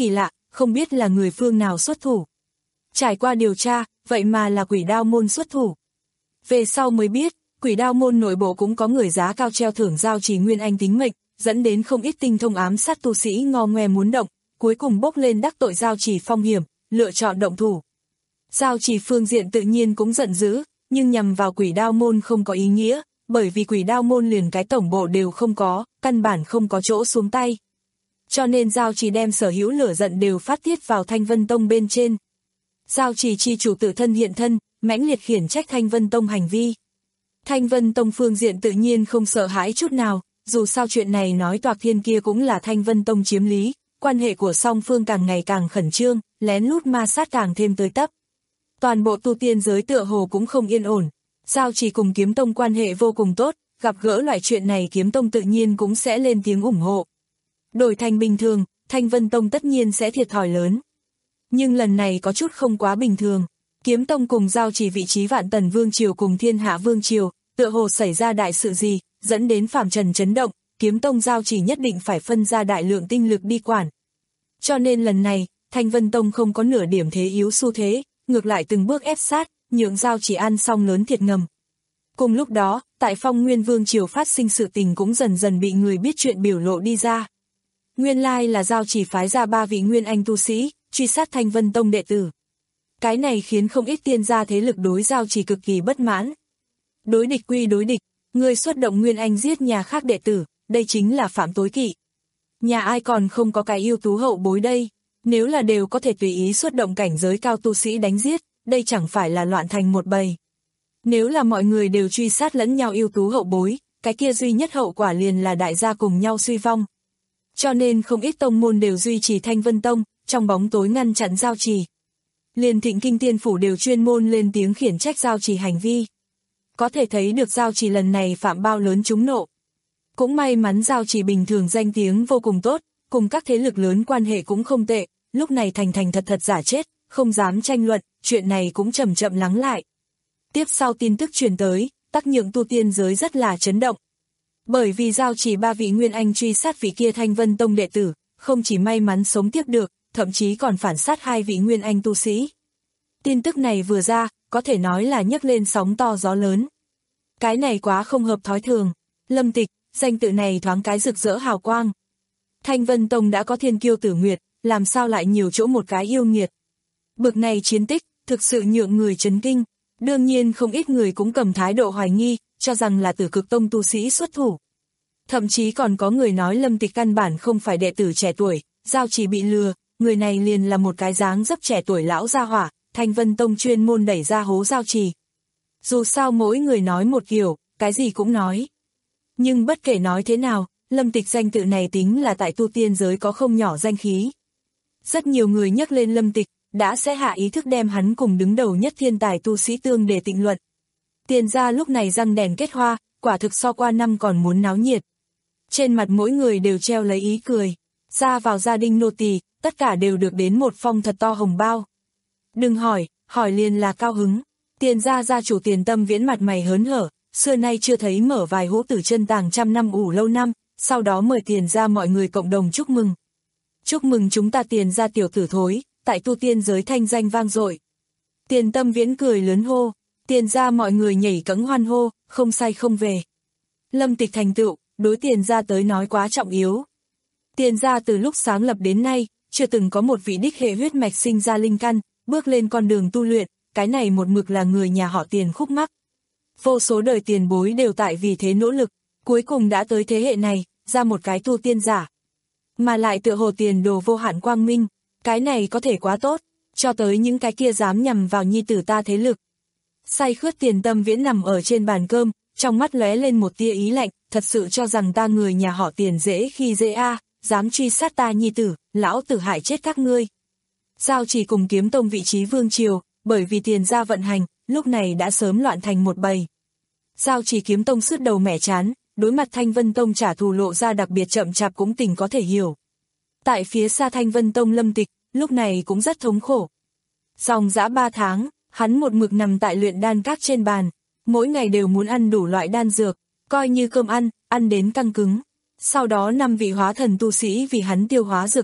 không biết là người phương nào xuất thủ. Trải qua điều tra, vậy mà là Quỷ Đao môn xuất thủ. Về sau mới biết, Quỷ Đao môn nội bộ cũng có người giá cao treo thưởng Giao Chỉ Nguyên Anh tính mệnh, dẫn đến không ít tinh thông ám sát tu sĩ ngo ngoe muốn động, cuối cùng bốc lên đắc tội Giao Chỉ phong hiểm, lựa chọn động thủ. Giao Chỉ phương diện tự nhiên cũng giận dữ, nhưng nhằm vào Quỷ Đao môn không có ý nghĩa, bởi vì Quỷ Đao môn liền cái tổng bộ đều không có, căn bản không có chỗ xuống tay. Cho nên Giao Chỉ đem sở hữu lửa giận đều phát tiết vào Thanh Vân Tông bên trên. Giao Chỉ chi chủ tự thân hiện thân, mãnh liệt khiển trách Thanh Vân Tông hành vi. Thanh Vân Tông phương diện tự nhiên không sợ hãi chút nào, dù sao chuyện này nói toạc thiên kia cũng là Thanh Vân Tông chiếm lý, quan hệ của song phương càng ngày càng khẩn trương, lén lút ma sát càng thêm tới tấp. Toàn bộ tu tiên giới tựa hồ cũng không yên ổn, Giao Chỉ cùng Kiếm Tông quan hệ vô cùng tốt, gặp gỡ loại chuyện này Kiếm Tông tự nhiên cũng sẽ lên tiếng ủng hộ. Đổi thành bình thường, Thanh Vân Tông tất nhiên sẽ thiệt thòi lớn. Nhưng lần này có chút không quá bình thường. Kiếm Tông cùng Giao Chỉ vị trí Vạn Tần Vương Triều cùng Thiên Hạ Vương Triều, tựa hồ xảy ra đại sự gì, dẫn đến phàm trần chấn động, Kiếm Tông Giao Chỉ nhất định phải phân ra đại lượng tinh lực đi quản. Cho nên lần này, Thanh Vân Tông không có nửa điểm thế yếu xu thế, ngược lại từng bước ép sát, nhượng Giao Chỉ ăn xong lớn thiệt ngầm. Cùng lúc đó, tại Phong Nguyên Vương Triều phát sinh sự tình cũng dần dần bị người biết chuyện biểu lộ đi ra. Nguyên lai là Giao Chỉ phái ra ba vị Nguyên Anh tu sĩ, truy sát Thanh Vân Tông đệ tử. Cái này khiến không ít tiên gia thế lực đối Giao Chỉ cực kỳ bất mãn. Đối địch quy đối địch, người xuất động Nguyên Anh giết nhà khác đệ tử, đây chính là phạm tối kỵ. Nhà ai còn không có cái ưu tú hậu bối đây, nếu là đều có thể tùy ý xuất động cảnh giới cao tu sĩ đánh giết, đây chẳng phải là loạn thành một bầy. Nếu là mọi người đều truy sát lẫn nhau ưu tú hậu bối, cái kia duy nhất hậu quả liền là đại gia cùng nhau suy vong. Cho nên không ít tông môn đều duy trì Thanh Vân Tông, trong bóng tối ngăn chặn Giao Chỉ. Liền Thịnh Kinh Tiên Phủ đều chuyên môn lên tiếng khiển trách Giao Chỉ hành vi. Có thể thấy được Giao Chỉ lần này phạm bao lớn trúng nộ. Cũng may mắn Giao Chỉ bình thường danh tiếng vô cùng tốt, cùng các thế lực lớn quan hệ cũng không tệ, lúc này thành thành thật thật giả chết, không dám tranh luận, chuyện này cũng chậm chậm lắng lại. Tiếp sau tin tức truyền tới, tác nhượng tu tiên giới rất là chấn động. Bởi vì Giao Chỉ ba vị Nguyên Anh truy sát vị kia Thanh Vân Tông đệ tử, không chỉ may mắn sống tiếp được, thậm chí còn phản sát hai vị Nguyên Anh tu sĩ. Tin tức này vừa ra, có thể nói là nhấc lên sóng to gió lớn. Cái này quá không hợp thói thường. Lâm Tịch, danh tự này thoáng cái rực rỡ hào quang. Thanh Vân Tông đã có thiên kiêu tử nguyệt, làm sao lại nhiều chỗ một cái yêu nghiệt. Bực này chiến tích, thực sự nhượng người chấn kinh. Đương nhiên không ít người cũng cầm thái độ hoài nghi, cho rằng là Tử Cực Tông tu sĩ xuất thủ. Thậm chí còn có người nói Lâm Tịch căn bản không phải đệ tử trẻ tuổi, Giao Chỉ bị lừa, người này liền là một cái dáng dấp trẻ tuổi lão gia hỏa, Thanh Vân Tông chuyên môn đẩy ra hố Giao Chỉ. Dù sao mỗi người nói một kiểu, cái gì cũng nói. Nhưng bất kể nói thế nào, Lâm Tịch danh tự này tính là tại tu tiên giới có không nhỏ danh khí. Rất nhiều người nhắc lên Lâm Tịch, đã sẽ hạ ý thức đem hắn cùng đứng đầu nhất thiên tài tu sĩ tương để tịnh luận. Tiền gia lúc này răng đèn kết hoa, quả thực so qua năm còn muốn náo nhiệt. Trên mặt mỗi người đều treo lấy ý cười, ra vào gia đình nô tỳ, tất cả đều được đến một phong thật to hồng bao. Đừng hỏi, hỏi liền là cao hứng. Tiền gia gia chủ Tiền Tâm Viễn mặt mày hớn hở, xưa nay chưa thấy mở vài hũ tử chân tàng trăm năm ủ lâu năm, sau đó mời Tiền gia mọi người cộng đồng chúc mừng. Chúc mừng chúng ta Tiền gia tiểu tử thối, tại tu tiên giới thanh danh vang dội. Tiền Tâm Viễn cười lớn hô, Tiền gia mọi người nhảy cẫng hoan hô, không sai không về. Lâm Tịch thành tựu, đối Tiền gia tới nói quá trọng yếu. Tiền gia từ lúc sáng lập đến nay, chưa từng có một vị đích hệ huyết mạch sinh ra linh căn, bước lên con đường tu luyện, cái này một mực là người nhà họ Tiền khúc mắc. Vô số đời tiền bối đều tại vì thế nỗ lực, cuối cùng đã tới thế hệ này, ra một cái tu tiên giả. Mà lại tựa hồ tiền đồ vô hạn quang minh, cái này có thể quá tốt, cho tới những cái kia dám nhằm vào nhi tử ta thế lực. Say khướt Tiền Tâm Viễn nằm ở trên bàn cơm, trong mắt lóe lên một tia ý lạnh, thật sự cho rằng ta người nhà họ Tiền dễ khi dễ a, dám truy sát ta nhi tử, lão tử hại chết các ngươi. Giao Chỉ cùng Kiếm Tông vị trí vương triều, bởi vì Tiền gia vận hành, lúc này đã sớm loạn thành một bầy. Giao Chỉ Kiếm Tông sứt đầu mẻ chán, đối mặt Thanh Vân Tông trả thù lộ ra đặc biệt chậm chạp cũng tình có thể hiểu. Tại phía xa Thanh Vân Tông Lâm Tịch, lúc này cũng rất thống khổ. Dòng dã ba tháng, hắn một mực nằm tại luyện đan các trên bàn, mỗi ngày đều muốn ăn đủ loại đan dược, coi như cơm ăn, ăn đến căng cứng. Sau đó năm vị hóa thần tu sĩ vì hắn tiêu hóa dược lực,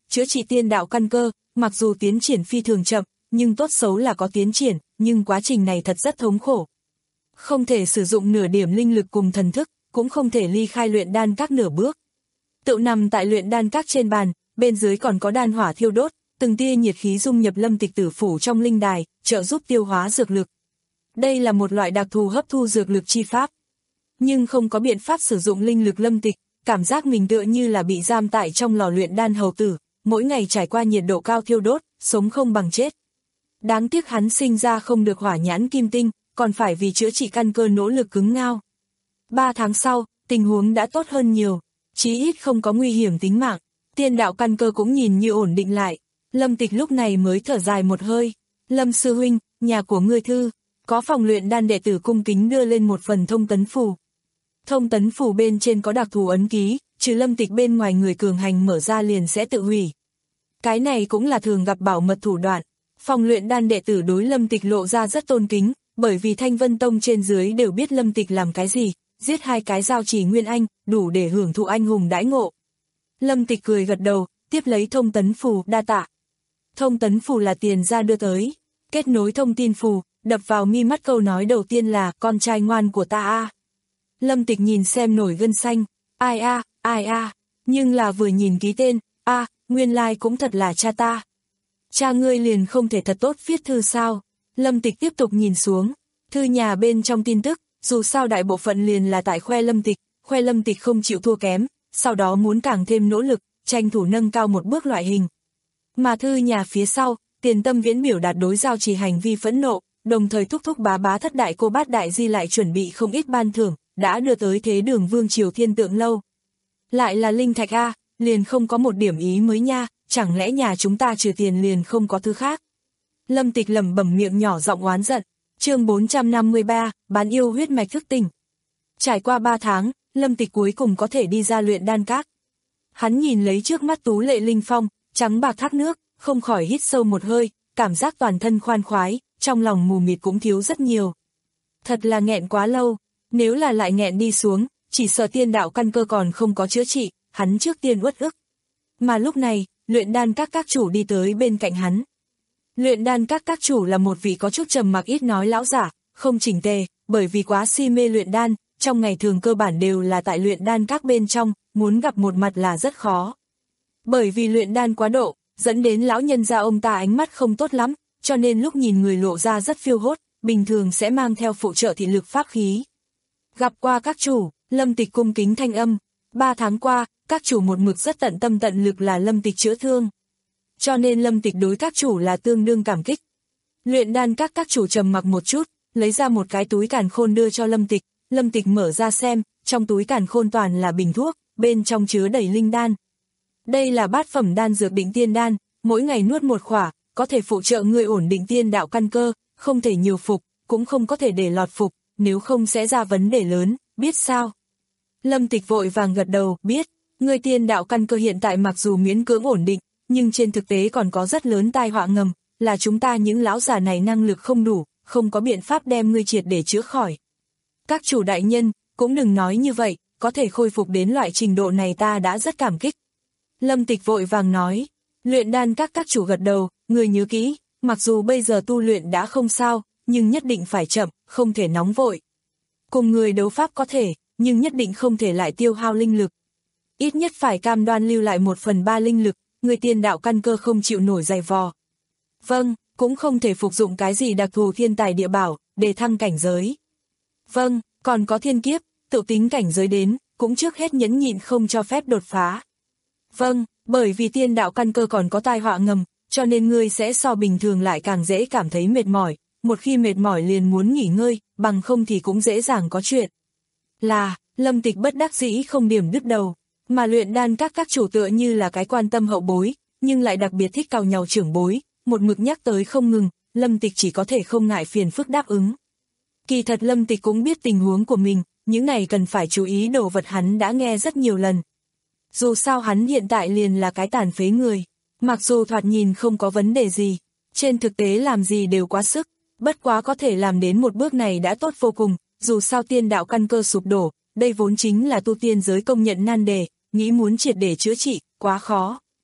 chữa trị tiên đạo căn cơ, mặc dù tiến triển phi thường chậm, nhưng tốt xấu là có tiến triển, nhưng quá trình này thật rất thống khổ. Không thể sử dụng nửa điểm linh lực cùng thần thức, cũng không thể ly khai luyện đan các nửa bước. Tự nằm tại luyện đan các trên bàn, bên dưới còn có đan hỏa thiêu đốt, từng tia nhiệt khí dung nhập Lâm Tịch tử phủ trong linh đài, trợ giúp tiêu hóa dược lực. Đây là một loại đặc thù hấp thu dược lực chi pháp. Nhưng không có biện pháp sử dụng linh lực Lâm Tịch, cảm giác mình tựa như là bị giam tại trong lò luyện đan hầu tử, mỗi ngày trải qua nhiệt độ cao thiêu đốt, sống không bằng chết. Đáng tiếc hắn sinh ra không được hỏa nhãn kim tinh, còn phải vì chữa trị căn cơ nỗ lực cứng ngao. Ba tháng sau, tình huống đã tốt hơn nhiều, chí ít không có nguy hiểm tính mạng, tiên đạo căn cơ cũng nhìn như ổn định lại. Lâm Tịch lúc này mới thở dài một hơi. Lâm sư huynh, nhà của ngươi thư, có phòng luyện đan đệ tử cung kính đưa lên một phần thông tấn phù. Thông tấn phù bên trên có đặc thù ấn ký, trừ Lâm Tịch bên ngoài người cường hành mở ra liền sẽ tự hủy. Cái này cũng là thường gặp bảo mật thủ đoạn. Phòng luyện đan đệ tử đối Lâm Tịch lộ ra rất tôn kính, bởi vì Thanh Vân Tông trên dưới đều biết Lâm Tịch làm cái gì, giết hai cái giao chỉ nguyên anh, đủ để hưởng thụ anh hùng đãi ngộ. Lâm Tịch cười gật đầu, tiếp lấy thông tấn phù, đa tạ. Thông tấn phù là tiền ra đưa tới, kết nối thông tin phù, đập vào mi mắt câu nói đầu tiên là con trai ngoan của ta a. Lâm Tịch nhìn xem nổi gân xanh, ai a, ai a, nhưng là vừa nhìn ký tên, a, nguyên lai like cũng thật là cha ta. Cha ngươi liền không thể thật tốt viết thư sao? Lâm Tịch tiếp tục nhìn xuống, thư nhà bên trong tin tức, dù sao đại bộ phận liền là tại khoe Lâm Tịch, khoe Lâm Tịch không chịu thua kém, sau đó muốn càng thêm nỗ lực, tranh thủ nâng cao một bước loại hình. Mà thư nhà phía sau, Tiền Tâm Viễn biểu đạt đối giao trì hành vi phẫn nộ, đồng thời thúc thúc bá bá thất đại cô bát đại di lại chuẩn bị không ít ban thưởng, đã đưa tới thế đường Vương Triều Thiên Tượng Lâu. Lại là linh thạch a, liền không có một điểm ý mới nha, chẳng lẽ nhà chúng ta trừ tiền liền không có thứ khác. Lâm Tịch lẩm bẩm miệng nhỏ giọng oán giận. Chương bốn trăm năm mươi ba, bán yêu huyết mạch thức tỉnh. Trải qua ba tháng, Lâm Tịch cuối cùng có thể đi ra luyện đan các. Hắn nhìn lấy trước mắt tú lệ linh phong, trắng bạc thác nước, không khỏi hít sâu một hơi, cảm giác toàn thân khoan khoái, trong lòng mù mịt cũng thiếu rất nhiều. Thật là nghẹn quá lâu, nếu là lại nghẹn đi xuống, chỉ sợ tiên đạo căn cơ còn không có chữa trị, hắn trước tiên uất ức. Mà lúc này, luyện đan các các chủ đi tới bên cạnh hắn. Luyện đan các các chủ là một vị có chút trầm mặc ít nói lão giả, không chỉnh tề, bởi vì quá si mê luyện đan, trong ngày thường cơ bản đều là tại luyện đan các bên trong, muốn gặp một mặt là rất khó. Bởi vì luyện đan quá độ, dẫn đến lão nhân gia ông ta ánh mắt không tốt lắm, cho nên lúc nhìn người lộ ra rất phiêu hốt, bình thường sẽ mang theo phụ trợ thị lực pháp khí. Gặp qua các chủ, Lâm Tịch cung kính thanh âm, ba tháng qua, các chủ một mực rất tận tâm tận lực là Lâm Tịch chữa thương. Cho nên Lâm Tịch đối các chủ là tương đương cảm kích. Luyện đan các các chủ trầm mặc một chút, lấy ra một cái túi càn khôn đưa cho Lâm Tịch, Lâm Tịch mở ra xem, trong túi càn khôn toàn là bình thuốc, bên trong chứa đầy linh đan. Đây là bát phẩm đan dược định tiên đan, mỗi ngày nuốt một khỏa, có thể phụ trợ người ổn định tiên đạo căn cơ, không thể nhiều phục, cũng không có thể để lọt phục, nếu không sẽ ra vấn đề lớn, biết sao? Lâm Tịch vội vàng gật đầu, biết, người tiên đạo căn cơ hiện tại mặc dù miễn cưỡng ổn định, nhưng trên thực tế còn có rất lớn tai họa ngầm, là chúng ta những lão già này năng lực không đủ, không có biện pháp đem ngươi triệt để chữa khỏi. Các chủ đại nhân, cũng đừng nói như vậy, có thể khôi phục đến loại trình độ này ta đã rất cảm kích. Lâm Tịch vội vàng nói, luyện đan các các chủ gật đầu, người nhớ kỹ, mặc dù bây giờ tu luyện đã không sao, nhưng nhất định phải chậm, không thể nóng vội. Cùng người đấu pháp có thể, nhưng nhất định không thể lại tiêu hao linh lực. Ít nhất phải cam đoan lưu lại một phần ba linh lực, người tiên đạo căn cơ không chịu nổi dày vò. Vâng, cũng không thể phục dụng cái gì đặc thù thiên tài địa bảo, để thăng cảnh giới. Vâng, còn có thiên kiếp, tự tính cảnh giới đến, cũng trước hết nhẫn nhịn không cho phép đột phá. Vâng, bởi vì tiên đạo căn cơ còn có tai họa ngầm, cho nên ngươi sẽ so bình thường lại càng dễ cảm thấy mệt mỏi, một khi mệt mỏi liền muốn nghỉ ngơi, bằng không thì cũng dễ dàng có chuyện. Là, Lâm Tịch bất đắc dĩ không điểm đứt đầu, mà luyện đan các các chủ tựa như là cái quan tâm hậu bối, nhưng lại đặc biệt thích cào nhàu trưởng bối, một mực nhắc tới không ngừng, Lâm Tịch chỉ có thể không ngại phiền phức đáp ứng. Kỳ thật Lâm Tịch cũng biết tình huống của mình, những này cần phải chú ý đồ vật hắn đã nghe rất nhiều lần. Dù sao hắn hiện tại liền là cái tàn phế người, mặc dù thoạt nhìn không có vấn đề gì, trên thực tế làm gì đều quá sức, bất quá có thể làm đến một bước này đã tốt vô cùng, dù sao tiên đạo căn cơ sụp đổ, đây vốn chính là tu tiên giới công nhận nan đề, nghĩ muốn triệt để chữa trị, quá khó.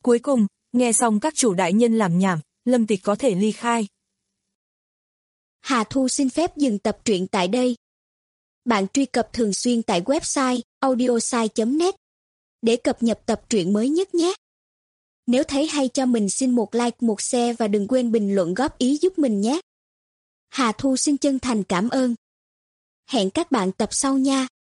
Cuối cùng, nghe xong các chủ đại nhân làm nhảm, Lâm Tịch có thể ly khai. Hà Thu xin phép dừng tập truyện tại đây. Bạn truy cập thường xuyên tại website audiosai chấm net để cập nhật tập truyện mới nhất nhé. Nếu thấy hay cho mình xin một like, một share và đừng quên bình luận góp ý giúp mình nhé. Hà Thu xin chân thành cảm ơn. Hẹn các bạn tập sau nha.